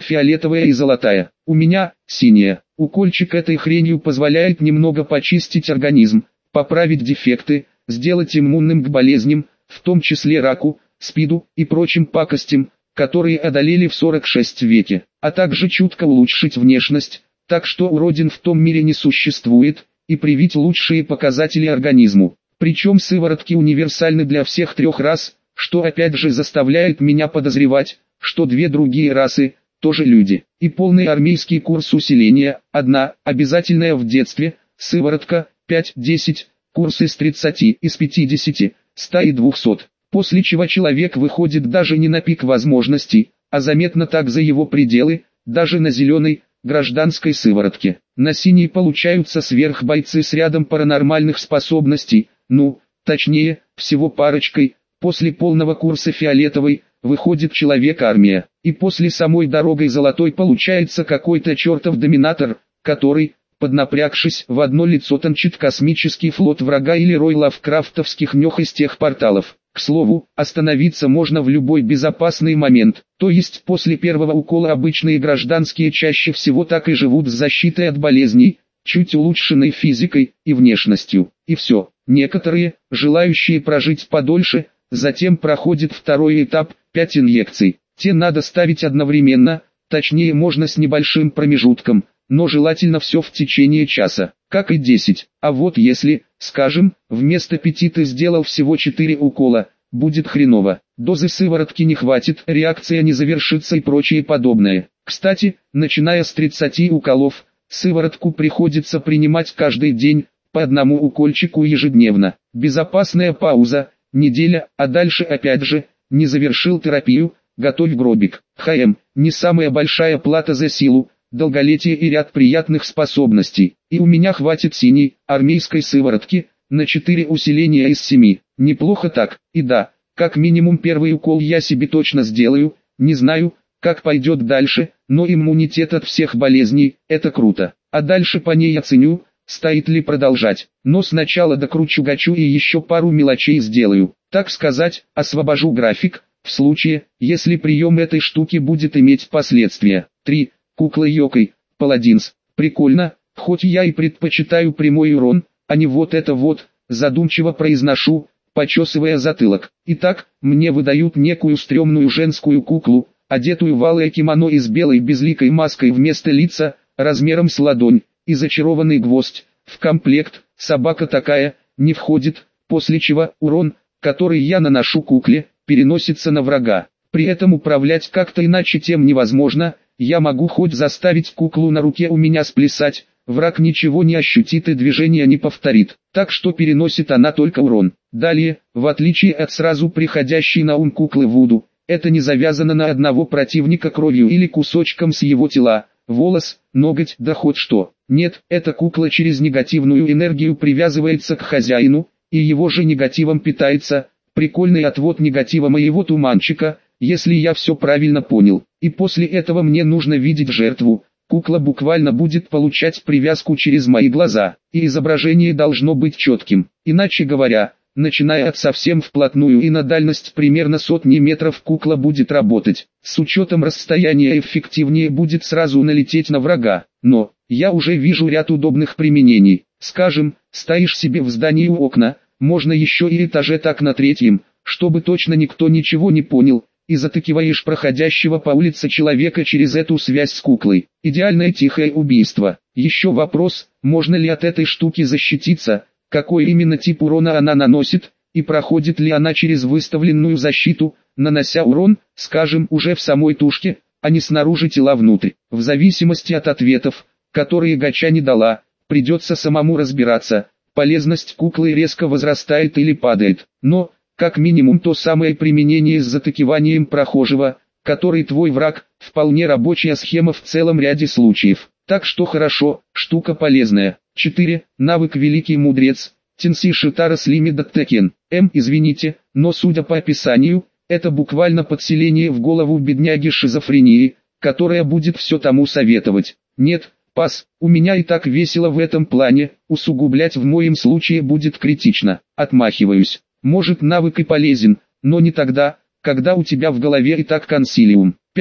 фиолетовая и золотая. У меня синяя. Укольчик этой хренью позволяет немного почистить организм, поправить дефекты, сделать иммунным к болезням, в том числе раку, СПИДу и прочим пакостям, которые одолели в сорок шестом веке, а также чутко улучшить внешность, так что уродин в том мире не существует, и привить лучшие показатели организму. Причем сыворотки универсальны для всех трех рас, что опять же заставляет меня подозревать, что две другие расы тоже люди. И полный армейский курс усиления, одна, обязательная в детстве, сыворотка, пять-десять, курсы с тридцати, из пятидесяти, ста и двухсот. После чего человек выходит даже не на пик возможностей, а заметно так за его пределы, даже на зеленой, гражданской сыворотке. На синей получаются сверхбойцы с рядом паранормальных способностей, ну, точнее, всего парочкой. После полного курса фиолетовой, выходит человек-армия, и после самой дорогой золотой получается какой-то чертов доминатор, который, поднапрягшись, в одно лицо тончит космический флот врага или рой лавкрафтовских нёх из тех порталов. К слову, остановиться можно в любой безопасный момент, то есть после первого укола обычные гражданские чаще всего так и живут с защитой от болезней, чуть улучшенной физикой и внешностью, и все. Некоторые, желающие прожить подольше, затем проходит второй этап, пять инъекций. Те надо ставить одновременно, точнее можно с небольшим промежутком, но желательно все в течение часа, как и десять. А вот если, скажем, вместо пяти ты сделал всего четыре укола, будет хреново. Дозы сыворотки не хватит, реакция не завершится и прочее подобное. Кстати, начиная с тридцати уколов, сыворотку приходится принимать каждый день, по одному укольчику ежедневно. Безопасная пауза, неделя, а дальше опять же, не завершил терапию, готовь гробик. ХМ, не самая большая плата за силу, долголетие и ряд приятных способностей. И у меня хватит синей, армейской сыворотки, на четыре усиления из семи. Неплохо так, и да, как минимум первый укол я себе точно сделаю, не знаю, как пойдет дальше, но иммунитет от всех болезней, это круто. А дальше по ней оценю, стоит ли продолжать. Но сначала докручу-гачу и еще пару мелочей сделаю. Так сказать, освобожу график, в случае, если прием этой штуки будет иметь последствия. три. Кукла Йокой, Паладинс. Прикольно, хоть я и предпочитаю прямой урон, а не вот это вот, задумчиво произношу, почесывая затылок. Итак, мне выдают некую стрёмную женскую куклу, одетую в алое кимоно и с белой безликой маской вместо лица, размером с ладонь, и зачарованный гвоздь. В комплект, собака такая, не входит, после чего урон, который я наношу кукле, переносится на врага. При этом управлять как-то иначе тем невозможно. Я могу хоть заставить куклу на руке у меня сплясать, враг ничего не ощутит и движения не повторит, так что переносит она только урон. Далее, в отличие от сразу приходящей на ум куклы Вуду, это не завязано на одного противника кровью или кусочком с его тела, волос, ноготь, да хоть что. Нет, эта кукла через негативную энергию привязывается к хозяину, и его же негативом питается. Прикольный отвод негатива моего туманчика, если я все правильно понял. И после этого мне нужно видеть жертву. Кукла буквально будет получать привязку через мои глаза, и изображение должно быть четким. Иначе говоря, начиная от совсем вплотную и на дальность примерно сотни метров кукла будет работать. С учетом расстояния эффективнее будет сразу налететь на врага. Но, я уже вижу ряд удобных применений. Скажем, стоишь себе в здании у окна, можно еще и этаже так на третьем, чтобы точно никто ничего не понял, и затыкиваешь проходящего по улице человека через эту связь с куклой. Идеальное тихое убийство. Еще вопрос, можно ли от этой штуки защититься, какой именно тип урона она наносит, и проходит ли она через выставленную защиту, нанося урон, скажем, уже в самой тушке, а не снаружи тела внутрь. В зависимости от ответов, которые гача не дала, придется самому разбираться, полезность куклы резко возрастает или падает. Но, как минимум то самое применение с затыкиванием прохожего, который твой враг, вполне рабочая схема в целом ряде случаев. Так что хорошо, штука полезная. четыре. Навык Великий Мудрец. Тенси Шитара Слими Даттекен. М. Извините, но судя по описанию, это буквально подселение в голову бедняги шизофрении, которая будет все тому советовать. Нет, пас, у меня и так весело в этом плане, усугублять в моем случае будет критично. Отмахиваюсь. Может навык и полезен, но не тогда, когда у тебя в голове и так консилиум. пять.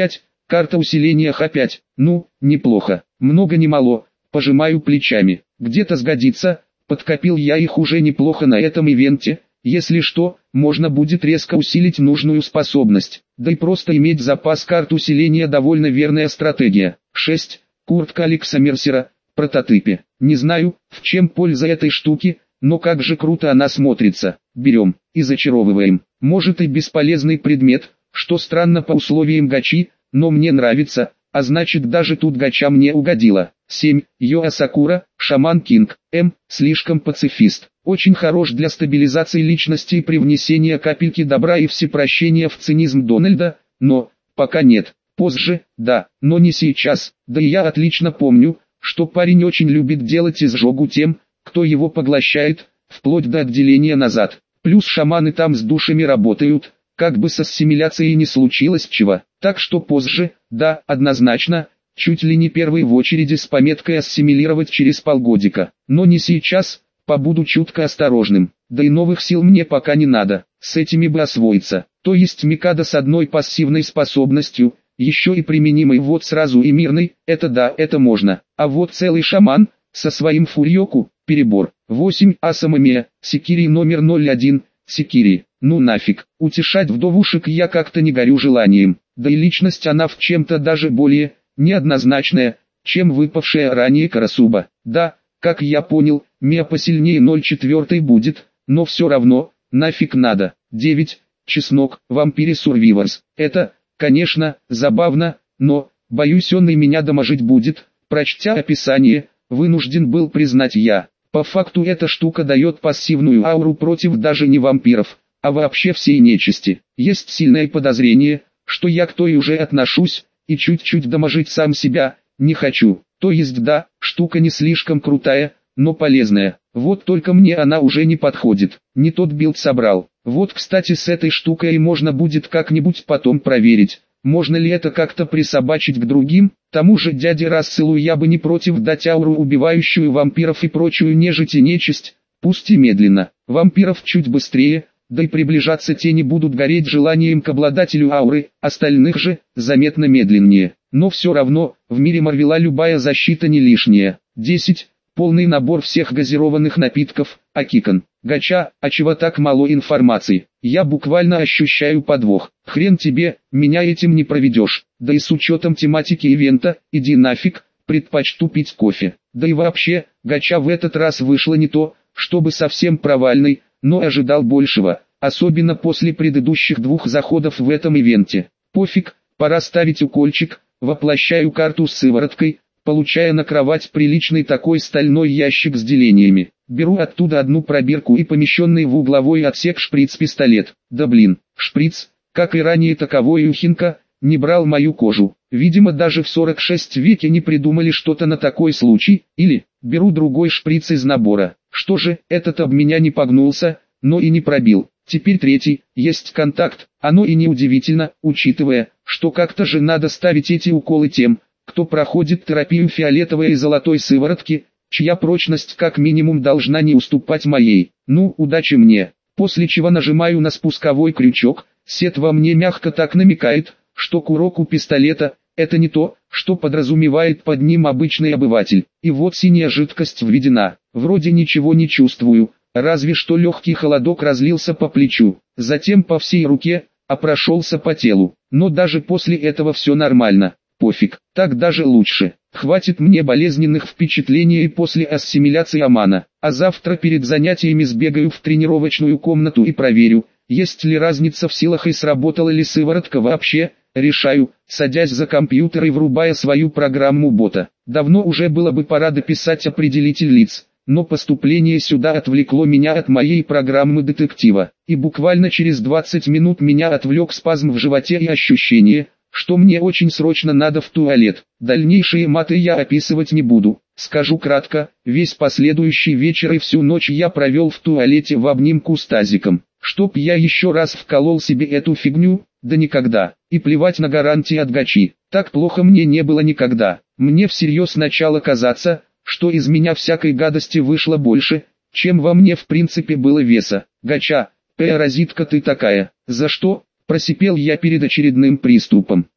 Карта усиления Х пять. Ну, неплохо. Много не мало. Пожимаю плечами. Где-то сгодится. Подкопил я их уже неплохо на этом ивенте. Если что, можно будет резко усилить нужную способность. Да и просто иметь запас карт усиления довольно верная стратегия. шесть. Куртка Алекса Мерсера. Прототипе. Не знаю, в чем польза этой штуки, но как же круто она смотрится. Берем и зачаровываем. Может и бесполезный предмет, что странно по условиям гачи, но мне нравится, а значит даже тут гача мне угодила. семь. Йоа Сакура, Шаман Кинг. М. Слишком пацифист. Очень хорош для стабилизации личности и привнесения капельки добра и всепрощения в цинизм Дональда, но, пока нет. Позже, да, но не сейчас. Да и я отлично помню, что парень очень любит делать изжогу тем, кто его поглощает, вплоть до отделения назад. Плюс шаманы там с душами работают, как бы с ассимиляцией не случилось чего. Так что позже, да, однозначно, чуть ли не первый в очереди с пометкой ассимилировать через полгодика. Но не сейчас, побуду чутко осторожным. Да и новых сил мне пока не надо, с этими бы освоиться. То есть Микадо с одной пассивной способностью, еще и применимый вот сразу и мирный, это да, это можно. А вот целый шаман, со своим фурьоку, перебор. восемь. Асамамия, Секири номер ноль один, Секири. Ну нафиг, утешать вдовушек я как-то не горю желанием. Да и личность она в чем-то даже более, неоднозначная, чем выпавшая ранее Карасуба. Да, как я понял, Мия посильнее ноль четыре будет, но все равно, нафиг надо. девять. Чеснок, Vampire Survivors. Это, конечно, забавно, но, боюсь он и меня доможить будет. Прочтя описание, вынужден был признать я. По факту эта штука дает пассивную ауру против даже не вампиров, а вообще всей нечисти. Есть сильное подозрение, что я к той уже отношусь, и чуть-чуть доможить сам себя, не хочу. То есть да, штука не слишком крутая, но полезная. Вот только мне она уже не подходит. Не тот билд собрал. Вот кстати с этой штукой можно будет как-нибудь потом проверить. Можно ли это как-то присобачить к другим? Тому же дяде Расселу я бы не против дать ауру, убивающую вампиров и прочую нежить и нечисть, пусть и медленно. Вампиров чуть быстрее, да и приближаться те не будут гореть желанием к обладателю ауры, остальных же, заметно медленнее. Но все равно, в мире Марвела любая защита не лишняя. десять. Полный набор всех газированных напитков, Акикон. Гача, а чего так мало информации? Я буквально ощущаю подвох. Хрен тебе, меня этим не проведешь. Да и с учетом тематики ивента, иди нафиг, предпочту пить кофе. Да и вообще, гача в этот раз вышло не то, чтобы совсем провальный, но ожидал большего, особенно после предыдущих двух заходов в этом ивенте. Пофиг, пора ставить укольчик, воплощаю карту с сывороткой, получая на кровать приличный такой стальной ящик с делениями. Беру оттуда одну пробирку и помещенный в угловой отсек шприц-пистолет. Да блин, шприц, как и ранее таковой Юхинка, не брал мою кожу. Видимо даже в сорок шестом веке не придумали что-то на такой случай, или, беру другой шприц из набора. Что же, этот об меня не погнулся, но и не пробил. Теперь третий, есть контакт, оно и не удивительно, учитывая, что как-то же надо ставить эти уколы тем, кто проходит терапию фиолетовой и золотой сыворотки, чья прочность как минимум должна не уступать моей. Ну, удачи мне. После чего нажимаю на спусковой крючок, сет во мне мягко так намекает, что курок у пистолета – это не то, что подразумевает под ним обычный обыватель. И вот синяя жидкость введена. Вроде ничего не чувствую, разве что легкий холодок разлился по плечу, затем по всей руке, а прошелся по телу. Но даже после этого все нормально. Пофиг, так даже лучше. Хватит мне болезненных впечатлений и после ассимиляции Амана. А завтра перед занятиями сбегаю в тренировочную комнату и проверю, есть ли разница в силах и сработала ли сыворотка вообще. Решаю, садясь за компьютер и врубая свою программу бота. Давно уже было бы пора дописать определитель лиц, но поступление сюда отвлекло меня от моей программы детектива. И буквально через двадцать минут меня отвлек спазм в животе и ощущение, что мне очень срочно надо в туалет. Дальнейшие маты я описывать не буду. Скажу кратко, весь последующий вечер и всю ночь я провел в туалете в обнимку с тазиком. Чтоб я еще раз вколол себе эту фигню, да никогда. И плевать на гарантии от гачи. Так плохо мне не было никогда. Мне всерьез начало казаться, что из меня всякой гадости вышло больше, чем во мне в принципе было веса. Гача, паразитка ты такая. За что? Просипел я перед очередным приступом.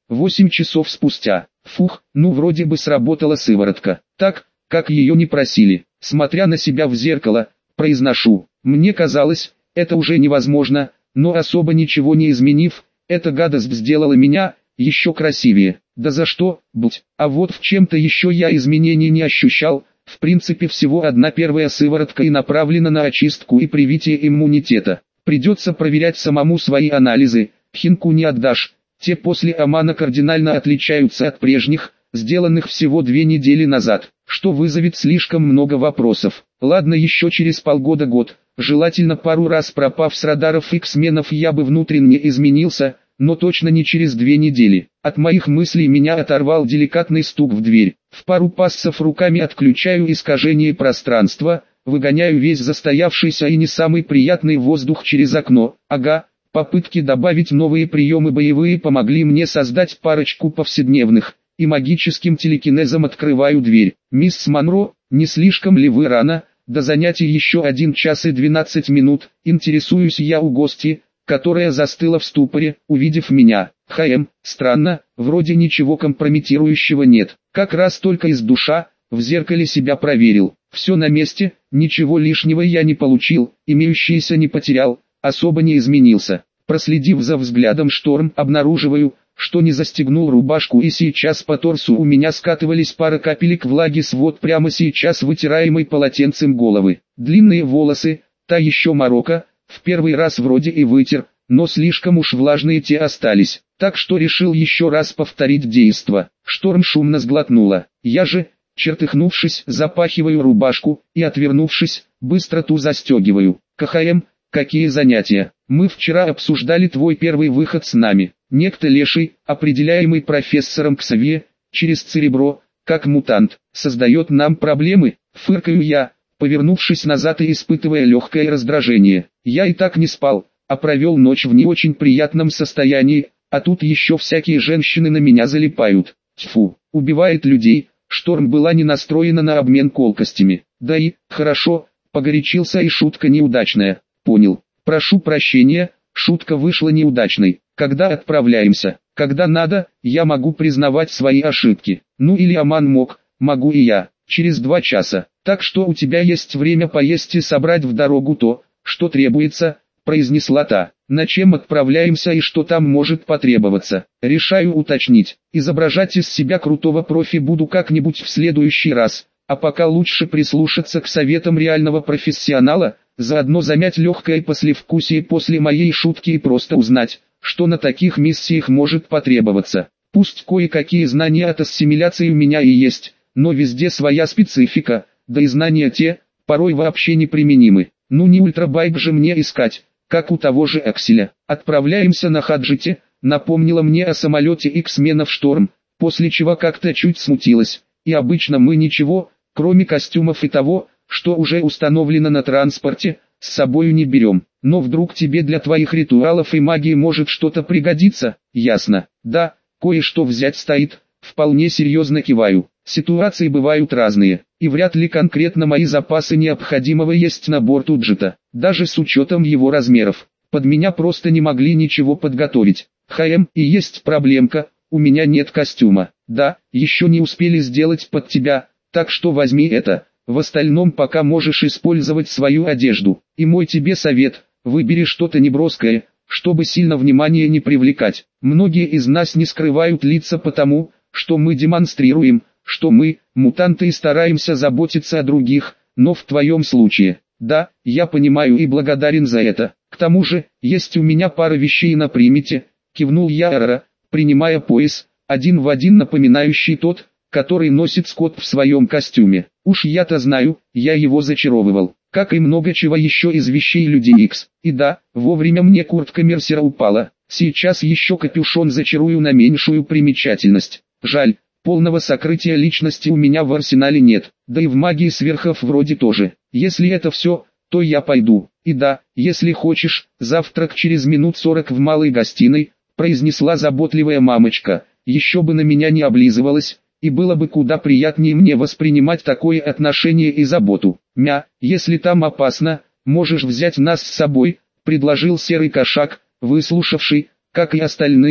Восемь часов спустя. Фух, ну вроде бы сработала сыворотка. Так, как ее не просили. Смотря на себя в зеркало, произношу. Мне казалось, это уже невозможно, но особо ничего не изменив, эта гадость сделала меня еще красивее. Да за что, блять. А вот в чем-то еще я изменений не ощущал. В принципе всего одна первая сыворотка и направлена на очистку и привитие иммунитета. Придется проверять самому свои анализы, хинку не отдашь. Те после Омана кардинально отличаются от прежних, сделанных всего две недели назад, что вызовет слишком много вопросов. Ладно, еще через полгода-год, желательно пару раз пропав с радаров X-менов, я бы внутренне изменился, но точно не через две недели. От моих мыслей меня оторвал деликатный стук в дверь. В пару пассов руками отключаю искажение пространства, выгоняю весь застоявшийся и не самый приятный воздух через окно. Ага. Попытки добавить новые приемы боевые помогли мне создать парочку повседневных, и магическим телекинезом открываю дверь. «Мисс Монро, не слишком ли вы рано? До занятий еще один час и двенадцать минут», интересуюсь я у гости, которая застыла в ступоре, увидев меня. «Хм, странно, вроде ничего компрометирующего нет, как раз только из душа, в зеркале себя проверил. Все на месте, ничего лишнего я не получил, имеющийся не потерял, особо не изменился». Проследив за взглядом Шторм, обнаруживаю, что не застегнул рубашку, и сейчас по торсу у меня скатывались пара капелек влаги с вот прямо сейчас вытираемой полотенцем головы. Длинные волосы, та еще морока, в первый раз вроде и вытер, но слишком уж влажные те остались, так что решил еще раз повторить действо. Шторм шумно сглотнула. Я же, чертыхнувшись, запахиваю рубашку и, отвернувшись, быстро ту застегиваю. «КХМ, какие занятия? Мы вчера обсуждали твой первый выход с нами. Некто Леший, определяемый профессором Ксавье, через Церебро, как мутант, создает нам проблемы», фыркаю я, повернувшись назад и испытывая легкое раздражение. Я и так не спал, а провел ночь в не очень приятном состоянии, а тут еще всякие женщины на меня залипают. Тьфу, убивает людей. Шторм была не настроена на обмен колкостями. Да и, хорошо, погорячился и шутка неудачная. Понял. Прошу прощения, шутка вышла неудачной. Когда отправляемся? Когда надо, я могу признавать свои ошибки. Ну или Оман мог, могу и я. Через два часа. Так что у тебя есть время поесть и собрать в дорогу то, что требуется, произнесла та. На чем отправляемся и что там может потребоваться? Решаю уточнить. Изображать из себя крутого профи буду как-нибудь в следующий раз. А пока лучше прислушаться к советам реального профессионала, заодно замять легкое послевкусие после моей шутки и просто узнать, что на таких миссиях может потребоваться. Пусть кое-какие знания от ассимиляции у меня и есть, но везде своя специфика, да и знания те, порой вообще неприменимы. Ну не ультрабайк же мне искать, как у того же Экселя. Отправляемся на Хаджите, напомнила мне о самолете X-менов Шторм, после чего как-то чуть смутилась. И обычно мы ничего, кроме костюмов и того, что уже установлено на транспорте, с собою не берем. Но вдруг тебе для твоих ритуалов и магии может что-то пригодиться? Ясно. Да, кое-что взять стоит, вполне серьезно киваю. Ситуации бывают разные, и вряд ли конкретно мои запасы необходимого есть на борту джета, даже с учетом его размеров. Под меня просто не могли ничего подготовить. Хм, и есть проблемка, у меня нет костюма. Да, еще не успели сделать под тебя, так что возьми это. В остальном пока можешь использовать свою одежду. И мой тебе совет, выбери что-то неброское, чтобы сильно внимание не привлекать. Многие из нас не скрывают лица потому, что мы демонстрируем, что мы, мутанты, и стараемся заботиться о других, но в твоем случае, да, я понимаю и благодарен за это. К тому же, есть у меня пара вещей на примете, кивнул я Эрора, принимая пояс, один в один напоминающий тот, который носит Скотт в своем костюме. Уж я-то знаю, я его зачаровывал, как и много чего еще из вещей Людей Икс. И да, вовремя мне куртка Мерсера упала, сейчас еще капюшон зачарую на меньшую примечательность. Жаль, полного сокрытия личности у меня в арсенале нет, да и в магии сверхов вроде тоже. Если это все, то я пойду. И да, если хочешь, завтрак через минут сорок в малой гостиной, произнесла заботливая мамочка, еще бы на меня не облизывалась. И было бы куда приятнее мне воспринимать такое отношение и заботу. Мя, если там опасно, можешь взять нас с собой, предложил серый кошак, выслушавший, как и остальные,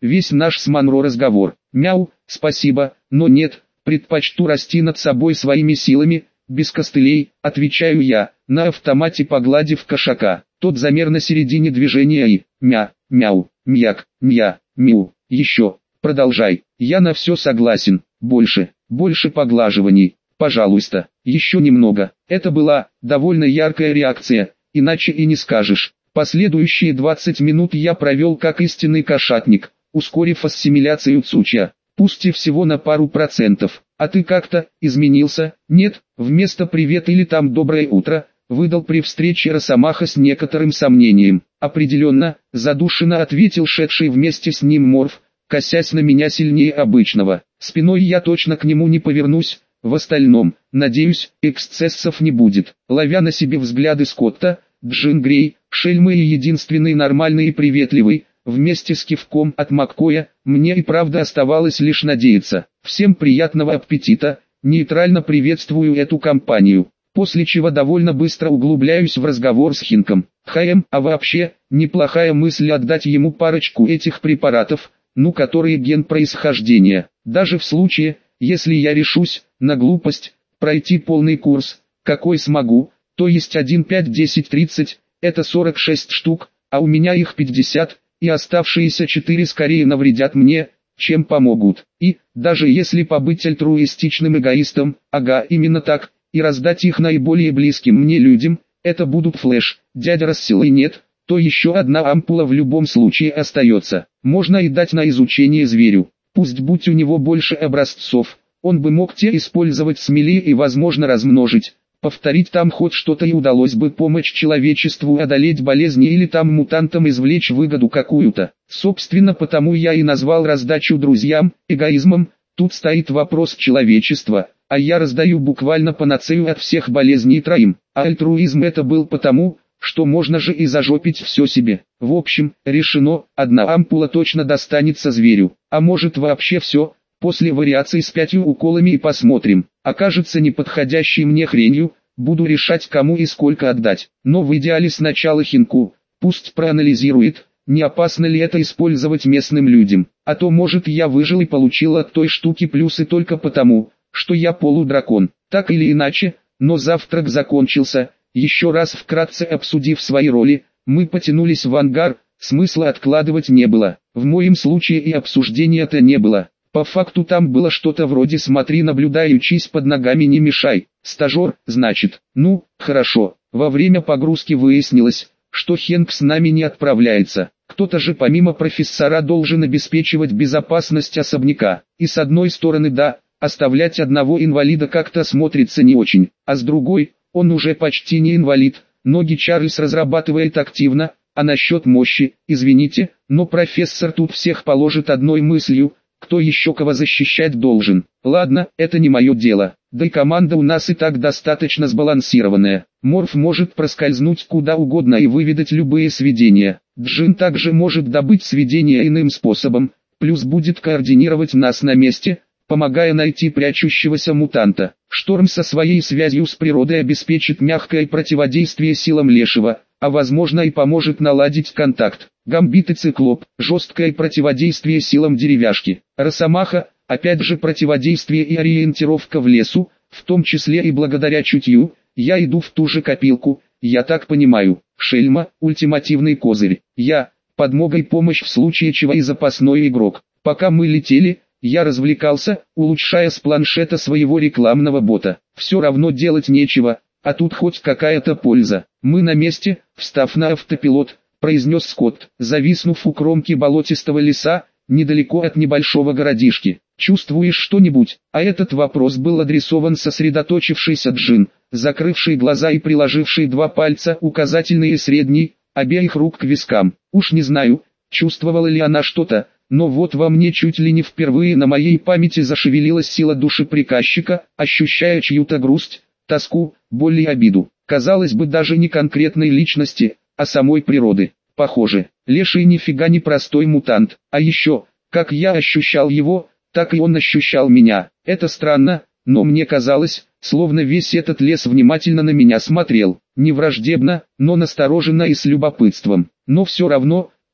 весь наш с Монро разговор. Мяу, спасибо, но нет, предпочту расти над собой своими силами, без костылей, отвечаю я, на автомате погладив кошака. Тот замер на середине движения и, мя, мяу, мяк, мя, мю, еще, продолжай, я на все согласен, больше, больше поглаживаний, пожалуйста, еще немного. Это была довольно яркая реакция, иначе и не скажешь. Последующие двадцать минут я провел как истинный кошатник, ускорив ассимиляцию Цуча, пусть и всего на пару процентов. А ты как-то изменился? Нет, вместо «привет» или там «доброе утро», выдал при встрече Росомаха с некоторым сомнением. Определенно, задушенно ответил шедший вместе с ним Морф, косясь на меня сильнее обычного. Спиной я точно к нему не повернусь, в остальном, надеюсь, эксцессов не будет. Ловя на себе взгляды Скотта, Джин Грей, шельмы и единственный нормальный и приветливый, вместе с кивком от Маккоя, мне и правда оставалось лишь надеяться. Всем приятного аппетита, нейтрально приветствую эту компанию, после чего довольно быстро углубляюсь в разговор с Хинком. ХМ, а вообще, неплохая мысль отдать ему парочку этих препаратов, ну которые ген происхождения, даже в случае, если я решусь, на глупость, пройти полный курс, какой смогу, то есть один, пять, десять, тридцать, это сорок шесть штук, а у меня их пятьдесят, и оставшиеся четыре скорее навредят мне, чем помогут. И, даже если побыть альтруистичным эгоистом, ага, именно так, и раздать их наиболее близким мне людям, это будут Флэш, дядя Рассел и нет, то еще одна ампула в любом случае остается. Можно и дать на изучение зверю, пусть будь у него больше образцов, он бы мог те использовать смелее и возможно размножить. Повторить там хоть что-то и удалось бы помочь человечеству одолеть болезни или там мутантам извлечь выгоду какую-то. Собственно потому я и назвал раздачу друзьям эгоизмом, тут стоит вопрос человечества, а я раздаю буквально панацею от всех болезней троим. А альтруизм это был потому, что можно же и зажопить все себе. В общем, решено, одна ампула точно достанется зверю, а может вообще все. После вариаций с пятью уколами и посмотрим. Окажется неподходящей мне хренью, буду решать кому и сколько отдать. Но в идеале сначала Хинку, пусть проанализирует, не опасно ли это использовать местным людям. А то может я выжил и получил от той штуки плюсы только потому, что я полудракон. Так или иначе, но завтрак закончился. Еще раз вкратце обсудив свои роли, мы потянулись в ангар, смысла откладывать не было. В моем случае и обсуждения-то не было. По факту там было что-то вроде «смотри, наблюдай, учись, под ногами не мешай». Стажер, значит. Ну, хорошо. Во время погрузки выяснилось, что Хенк с нами не отправляется. Кто-то же помимо профессора должен обеспечивать безопасность особняка. И с одной стороны да, оставлять одного инвалида как-то смотрится не очень. А с другой, он уже почти не инвалид. Ноги Чарльз разрабатывает активно, а насчет мощи, извините, но профессор тут всех положит одной мыслью. Кто еще кого защищать должен? Ладно, это не мое дело. Да и команда у нас и так достаточно сбалансированная. Морф может проскользнуть куда угодно и выведать любые сведения. Джин также может добыть сведения иным способом, плюс будет координировать нас на месте, помогая найти прячущегося мутанта. Шторм со своей связью с природой обеспечит мягкое противодействие силам Лешего, а возможно и поможет наладить контакт. Гамбит и Циклоп, жесткое противодействие силам деревяшки. Росомаха, опять же противодействие и ориентировка в лесу, в том числе и благодаря чутью, я иду в ту же копилку, я так понимаю. Шельма, ультимативный козырь. Я, подмога и помощь в случае чего и запасной игрок. Пока мы летели, я развлекался, улучшая с планшета своего рекламного бота. Все равно делать нечего, а тут хоть какая-то польза. Мы на месте, встав на автопилот, произнес Скотт, зависнув у кромки болотистого леса, недалеко от небольшого городишки. «Чувствуешь что-нибудь?» А этот вопрос был адресован сосредоточившийся Джин, закрывший глаза и приложивший два пальца, указательный и средний, обеих рук к вискам. Уж не знаю, чувствовала ли она что-то, но вот во мне чуть ли не впервые на моей памяти зашевелилась сила души приказчика, ощущая чью-то грусть, тоску, боль и обиду. Казалось бы, даже не конкретной личности, а самой природы. Похоже, Леший нифига не простой мутант, а еще, как я ощущал его, так и он ощущал меня. Это странно, но мне казалось, словно весь этот лес внимательно на меня смотрел, не враждебно, но настороженно и с любопытством. Но все равно,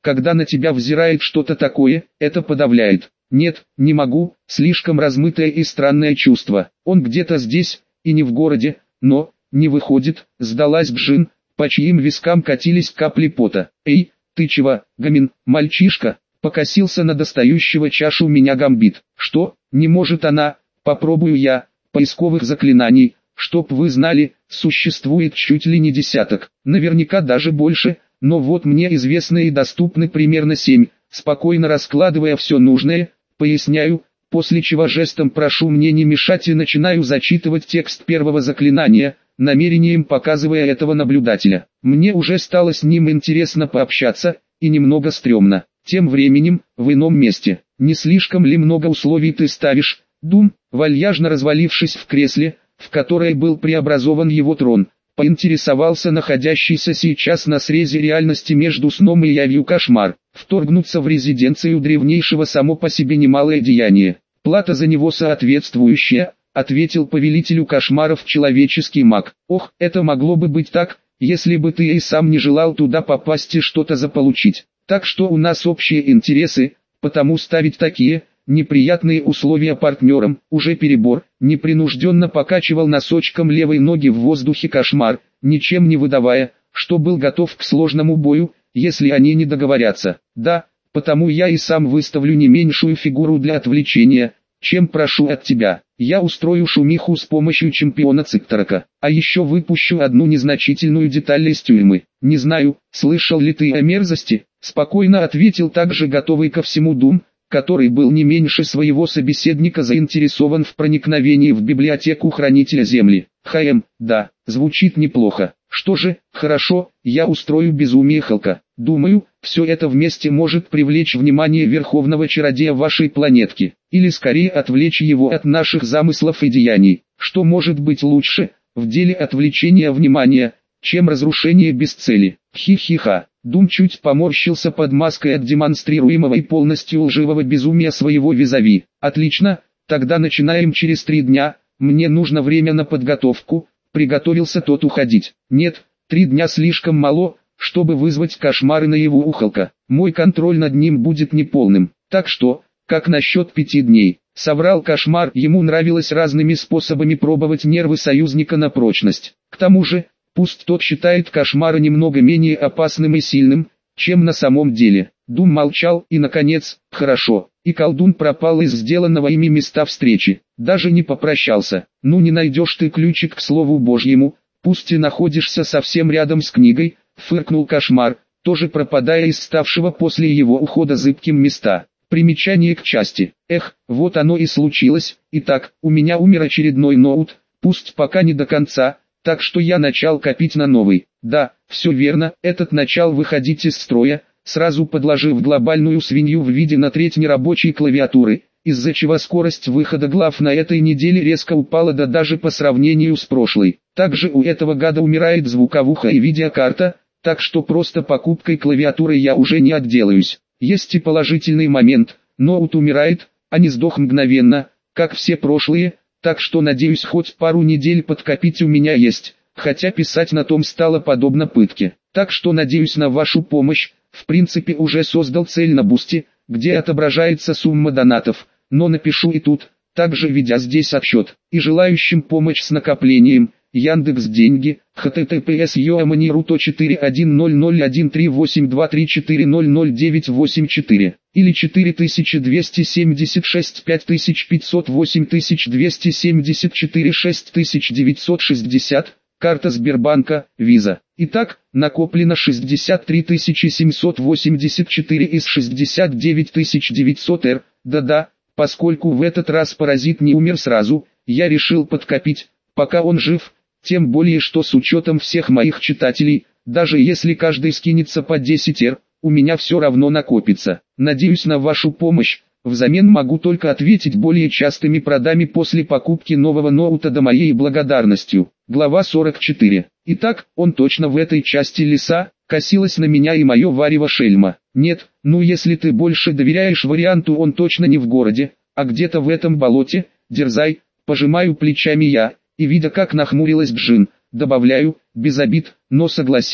когда на тебя взирает что-то такое, это подавляет. Нет, не могу, слишком размытое и странное чувство. Он где-то здесь, и не в городе, но, не выходит, сдалась Джин, по чьим вискам катились капли пота. Эй, ты чего, Гамин, мальчишка? Покосился на достающего чашу меня Гамбит. Что, не может она? Попробую я. Поисковых заклинаний, чтоб вы знали, существует чуть ли не десяток, наверняка даже больше, но вот мне известны и доступны примерно семь. Спокойно раскладывая все нужное, поясняю, после чего жестом прошу мне не мешать и начинаю зачитывать текст первого заклинания, намерением показывая этого наблюдателя. Мне уже стало с ним интересно пообщаться, и немного стрёмно. Тем временем, в ином месте, не слишком ли много условий ты ставишь, Дум, вальяжно развалившись в кресле, в которое был преобразован его трон, поинтересовался находящийся сейчас на срезе реальности между сном и явью кошмар. Вторгнуться в резиденцию древнейшего само по себе немалое деяние. Плата за него соответствующая, ответил повелителю кошмаров человеческий маг. Ох, это могло бы быть так, если бы ты и сам не желал туда попасть и что-то заполучить. Так что у нас общие интересы, потому ставить такие неприятные условия партнерам уже перебор. Непринужденно покачивал носочком левой ноги в воздухе кошмар, ничем не выдавая, что был готов к сложному бою, если они не договорятся. Да, потому я и сам выставлю не меньшую фигуру для отвлечения, чем прошу от тебя. Я устрою шумиху с помощью чемпиона Цикторока, а еще выпущу одну незначительную деталь из тюрьмы. Не знаю, слышал ли ты о мерзости, спокойно ответил также готовый ко всему Дум, который был не меньше своего собеседника заинтересован в проникновении в библиотеку Хранителя Земли. Хм, да, звучит неплохо. Что же, хорошо, я устрою безумие Халка. Думаю, все это вместе может привлечь внимание Верховного Чародея вашей планетки, или скорее отвлечь его от наших замыслов и деяний. Что может быть лучше, в деле отвлечения внимания, чем разрушение без цели? Хи-хи-ха. Дум чуть поморщился под маской от демонстрируемого и полностью лживого безумия своего визави. Отлично, тогда начинаем через три дня, мне нужно время на подготовку. Приготовился тот уходить. Нет, три дня слишком мало, чтобы вызвать кошмары на его ухолка. Мой контроль над ним будет неполным. Так что, как насчет пяти дней? Соврал кошмар, ему нравилось разными способами пробовать нервы союзника на прочность. К тому же, пусть тот считает кошмара немного менее опасным и сильным, чем на самом деле. Дум молчал и, наконец, хорошо. И колдун пропал из сделанного ими места встречи. Даже не попрощался. Ну не найдешь ты ключик к слову Божьему, пусть и находишься совсем рядом с книгой, фыркнул кошмар, тоже пропадая из ставшего после его ухода зыбким места. Примечание к части. Эх, вот оно и случилось. Итак, у меня умер очередной ноут, пусть пока не до конца, так что я начал копить на новый. Да, все верно, этот начал выходить из строя, сразу подложив глобальную свинью в виде на треть нерабочей клавиатуры, из-за чего скорость выхода глав на этой неделе резко упала да даже по сравнению с прошлой. Также у этого гада умирает звуковуха и видеокарта, так что просто покупкой клавиатуры я уже не отделаюсь. Есть и положительный момент, ноут умирает, а не сдох мгновенно, как все прошлые, так что надеюсь хоть пару недель подкопить у меня есть, хотя писать на том стало подобно пытке. Так что надеюсь на вашу помощь. В принципе уже создал цель на бусте, где отображается сумма донатов, но напишу и тут, также ведя здесь отсчет, и желающим помощь с накоплением, Яндекс деньги, https yoamaniru четыре один ноль ноль один три восемь два три четыре ноль ноль девять восемь четыре, или четыре тысячи двести семьдесят шесть пять тысяч пятьсот восемь тысяч двести семьдесят четыре шесть тысяч девятьсот шестьдесят, карта Сбербанка, Виза. Итак, накоплено шестьдесят три тысячи семьсот восемьдесят четыре из шестьдесят девять тысяч девятьсот эр. Да-да, поскольку в этот раз паразит не умер сразу, я решил подкопить, пока он жив, тем более что с учетом всех моих читателей, даже если каждый скинется по десять эр, у меня все равно накопится. Надеюсь на вашу помощь. Взамен могу только ответить более частыми продами после покупки нового ноута до моей благодарностью. Глава сорок четыре. Итак, он точно в этой части леса, косилась на меня и мое варево шельма. Нет, ну если ты больше доверяешь варианту он точно не в городе, а где-то в этом болоте, дерзай, пожимаю плечами я, и видя как нахмурилась Джин, добавляю, без обид, но согласись,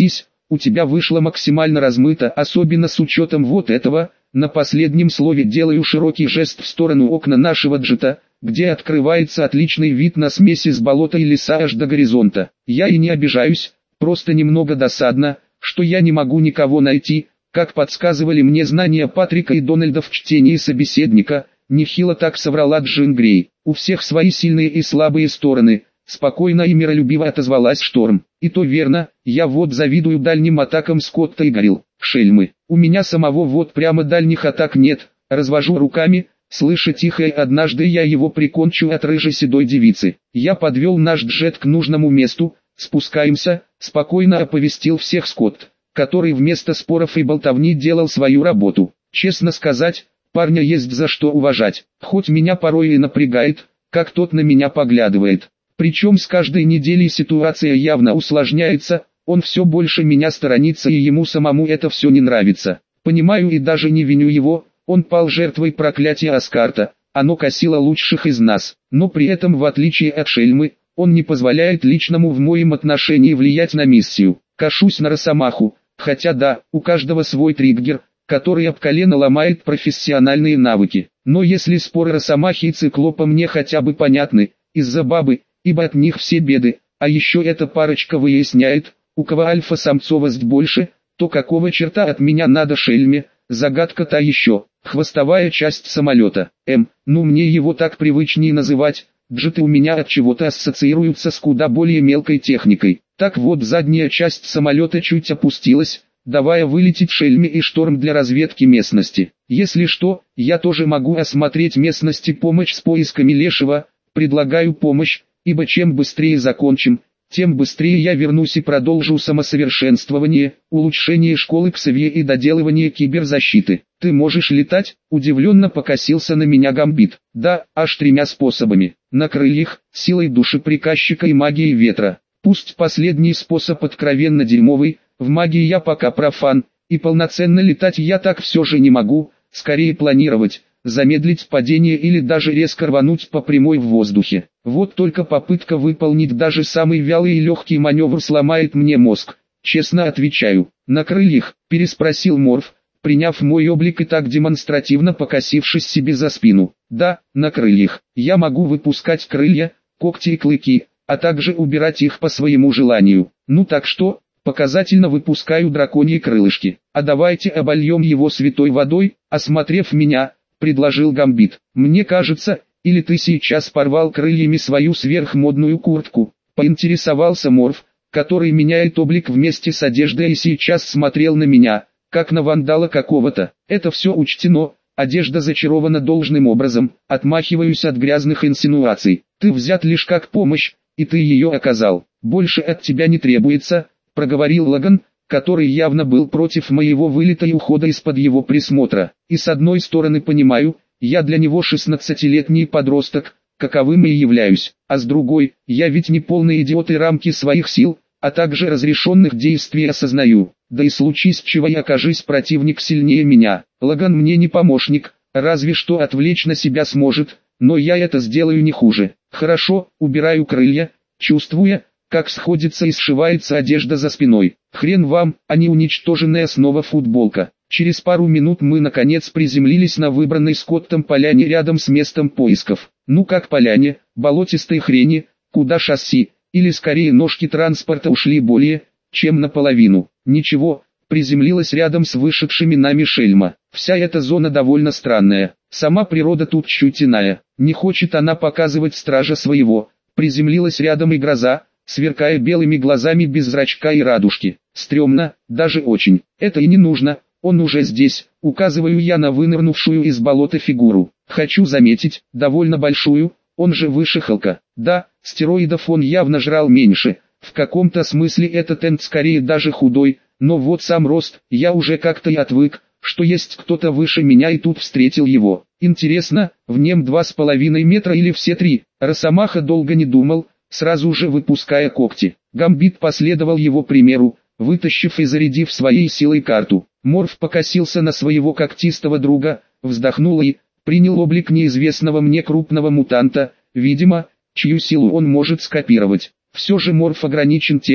у тебя вышло максимально размыто, особенно с учетом вот этого. На последнем слове делаю широкий жест в сторону окна нашего джета, где открывается отличный вид на смесь из болота и леса аж до горизонта. Я и не обижаюсь, просто немного досадно, что я не могу никого найти, как подсказывали мне знания Патрика и Дональда в чтении собеседника. Нехило так соврала Джин Грей. У всех свои сильные и слабые стороны. Спокойно и миролюбиво отозвалась Шторм. И то верно, я вот завидую дальним атакам Скотта и Горилл. Шельмы, у меня самого вот прямо дальних атак нет. Развожу руками, слыша тихое: однажды я его прикончу от рыжей седой девицы. Я подвел наш джет к нужному месту, спускаемся, спокойно оповестил всех Скотт, который вместо споров и болтовни делал свою работу. Честно сказать, парня есть за что уважать, хоть меня порой и напрягает, как тот на меня поглядывает. Причем с каждой неделей ситуация явно усложняется, он все больше меня сторонится и ему самому это все не нравится. Понимаю и даже не виню его, он пал жертвой проклятия Аскарта, оно косило лучших из нас, но при этом в отличие от Шельмы, он не позволяет личному в моем отношении влиять на миссию. Кашусь на Росомаху, хотя да, у каждого свой триггер, который об колено ломает профессиональные навыки. Но если споры Росомахи и Циклопа мне хотя бы понятны, из-за бабы, ибо от них все беды, а еще эта парочка выясняет, у кого альфа-самцовость больше, то какого черта от меня надо Шельме, загадка та еще. Хвостовая часть самолета, М, ну мне его так привычнее называть, джеты у меня от чего-то ассоциируются с куда более мелкой техникой. Так вот, задняя часть самолета чуть опустилась, давая вылететь Шельме и Шторм для разведки местности. Если что, я тоже могу осмотреть местности, помочь с поисками Лешего. Предлагаю помощь, ибо чем быстрее закончим, тем быстрее я вернусь и продолжу самосовершенствование, улучшение школы Ксавье и доделывание киберзащиты. Ты можешь летать? Удивленно покосился на меня Гамбит. Да, аж тремя способами. На крыльях, силой души приказчика и магией ветра. Пусть последний способ откровенно дерьмовый, в магии я пока профан, и полноценно летать я так все же не могу, скорее планировать, замедлить падение или даже резко рвануть по прямой в воздухе. Вот только попытка выполнить даже самый вялый и легкий маневр сломает мне мозг. Честно отвечаю. На крыльях, переспросил Морф, приняв мой облик и так демонстративно покосившись себе за спину. Да, на крыльях. Я могу выпускать крылья, когти и клыки, а также убирать их по своему желанию. Ну так что, показательно выпускаю драконьи крылышки. А давайте обольем его святой водой, осмотрев меня, предложил Гамбит. Мне кажется, или ты сейчас порвал крыльями свою сверхмодную куртку, поинтересовался Морф, который меняет облик вместе с одеждой и сейчас смотрел на меня, как на вандала какого-то. Это все учтено, одежда зачарована должным образом, отмахиваюсь от грязных инсинуаций. Ты взят лишь как помощь, и ты ее оказал. Больше от тебя не требуется, проговорил Лаган, который явно был против моего вылета и ухода из-под его присмотра. И с одной стороны понимаю, я для него шестнадцатилетний подросток, каковым и являюсь, а с другой, я ведь не полный идиот и рамки своих сил, а также разрешенных действий осознаю. Да и случись чего я окажись противник сильнее меня, Лаган мне не помощник, разве что отвлечь на себя сможет, но я это сделаю не хуже. Хорошо, убираю крылья, чувствуя, как сходится и сшивается одежда за спиной. Хрен вам, а не уничтоженная снова футболка. Через пару минут мы наконец приземлились на выбранной Скоттом поляне рядом с местом поисков. Ну как поляне, болотистой хрени, куда шасси, или скорее ножки транспорта ушли более, чем наполовину. Ничего, приземлилась рядом с вышедшими нами Шельма. Вся эта зона довольно странная, сама природа тут чуть иная. Не хочет она показывать стража своего. Приземлилась рядом и гроза, сверкая белыми глазами без зрачка и радужки. Стремно, даже очень. Это и не нужно, он уже здесь, указываю я на вынырнувшую из болота фигуру. Хочу заметить, довольно большую, он же выше Халка. Да, стероидов он явно жрал меньше, в каком-то смысле этот энд скорее даже худой, но вот сам рост, я уже как-то и отвык, что есть кто-то выше меня и тут встретил его. Интересно, в нем два с половиной метра или все три? Росомаха долго не думал, сразу же выпуская когти. Гамбит последовал его примеру, вытащив и зарядив своей силой карту. Морф покосился на своего когтистого друга, вздохнул и принял облик неизвестного мне крупного мутанта, видимо, чью силу он может скопировать. Все же Морф ограничен тем,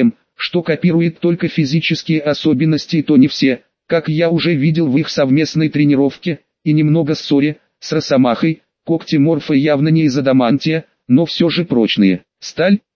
что копирует только физические особенности, и то не все, как я уже видел в их совместной тренировке, и немного ссоре с Росомахой. Когти Морфа явно не из адамантия, но все же прочные. Сталь?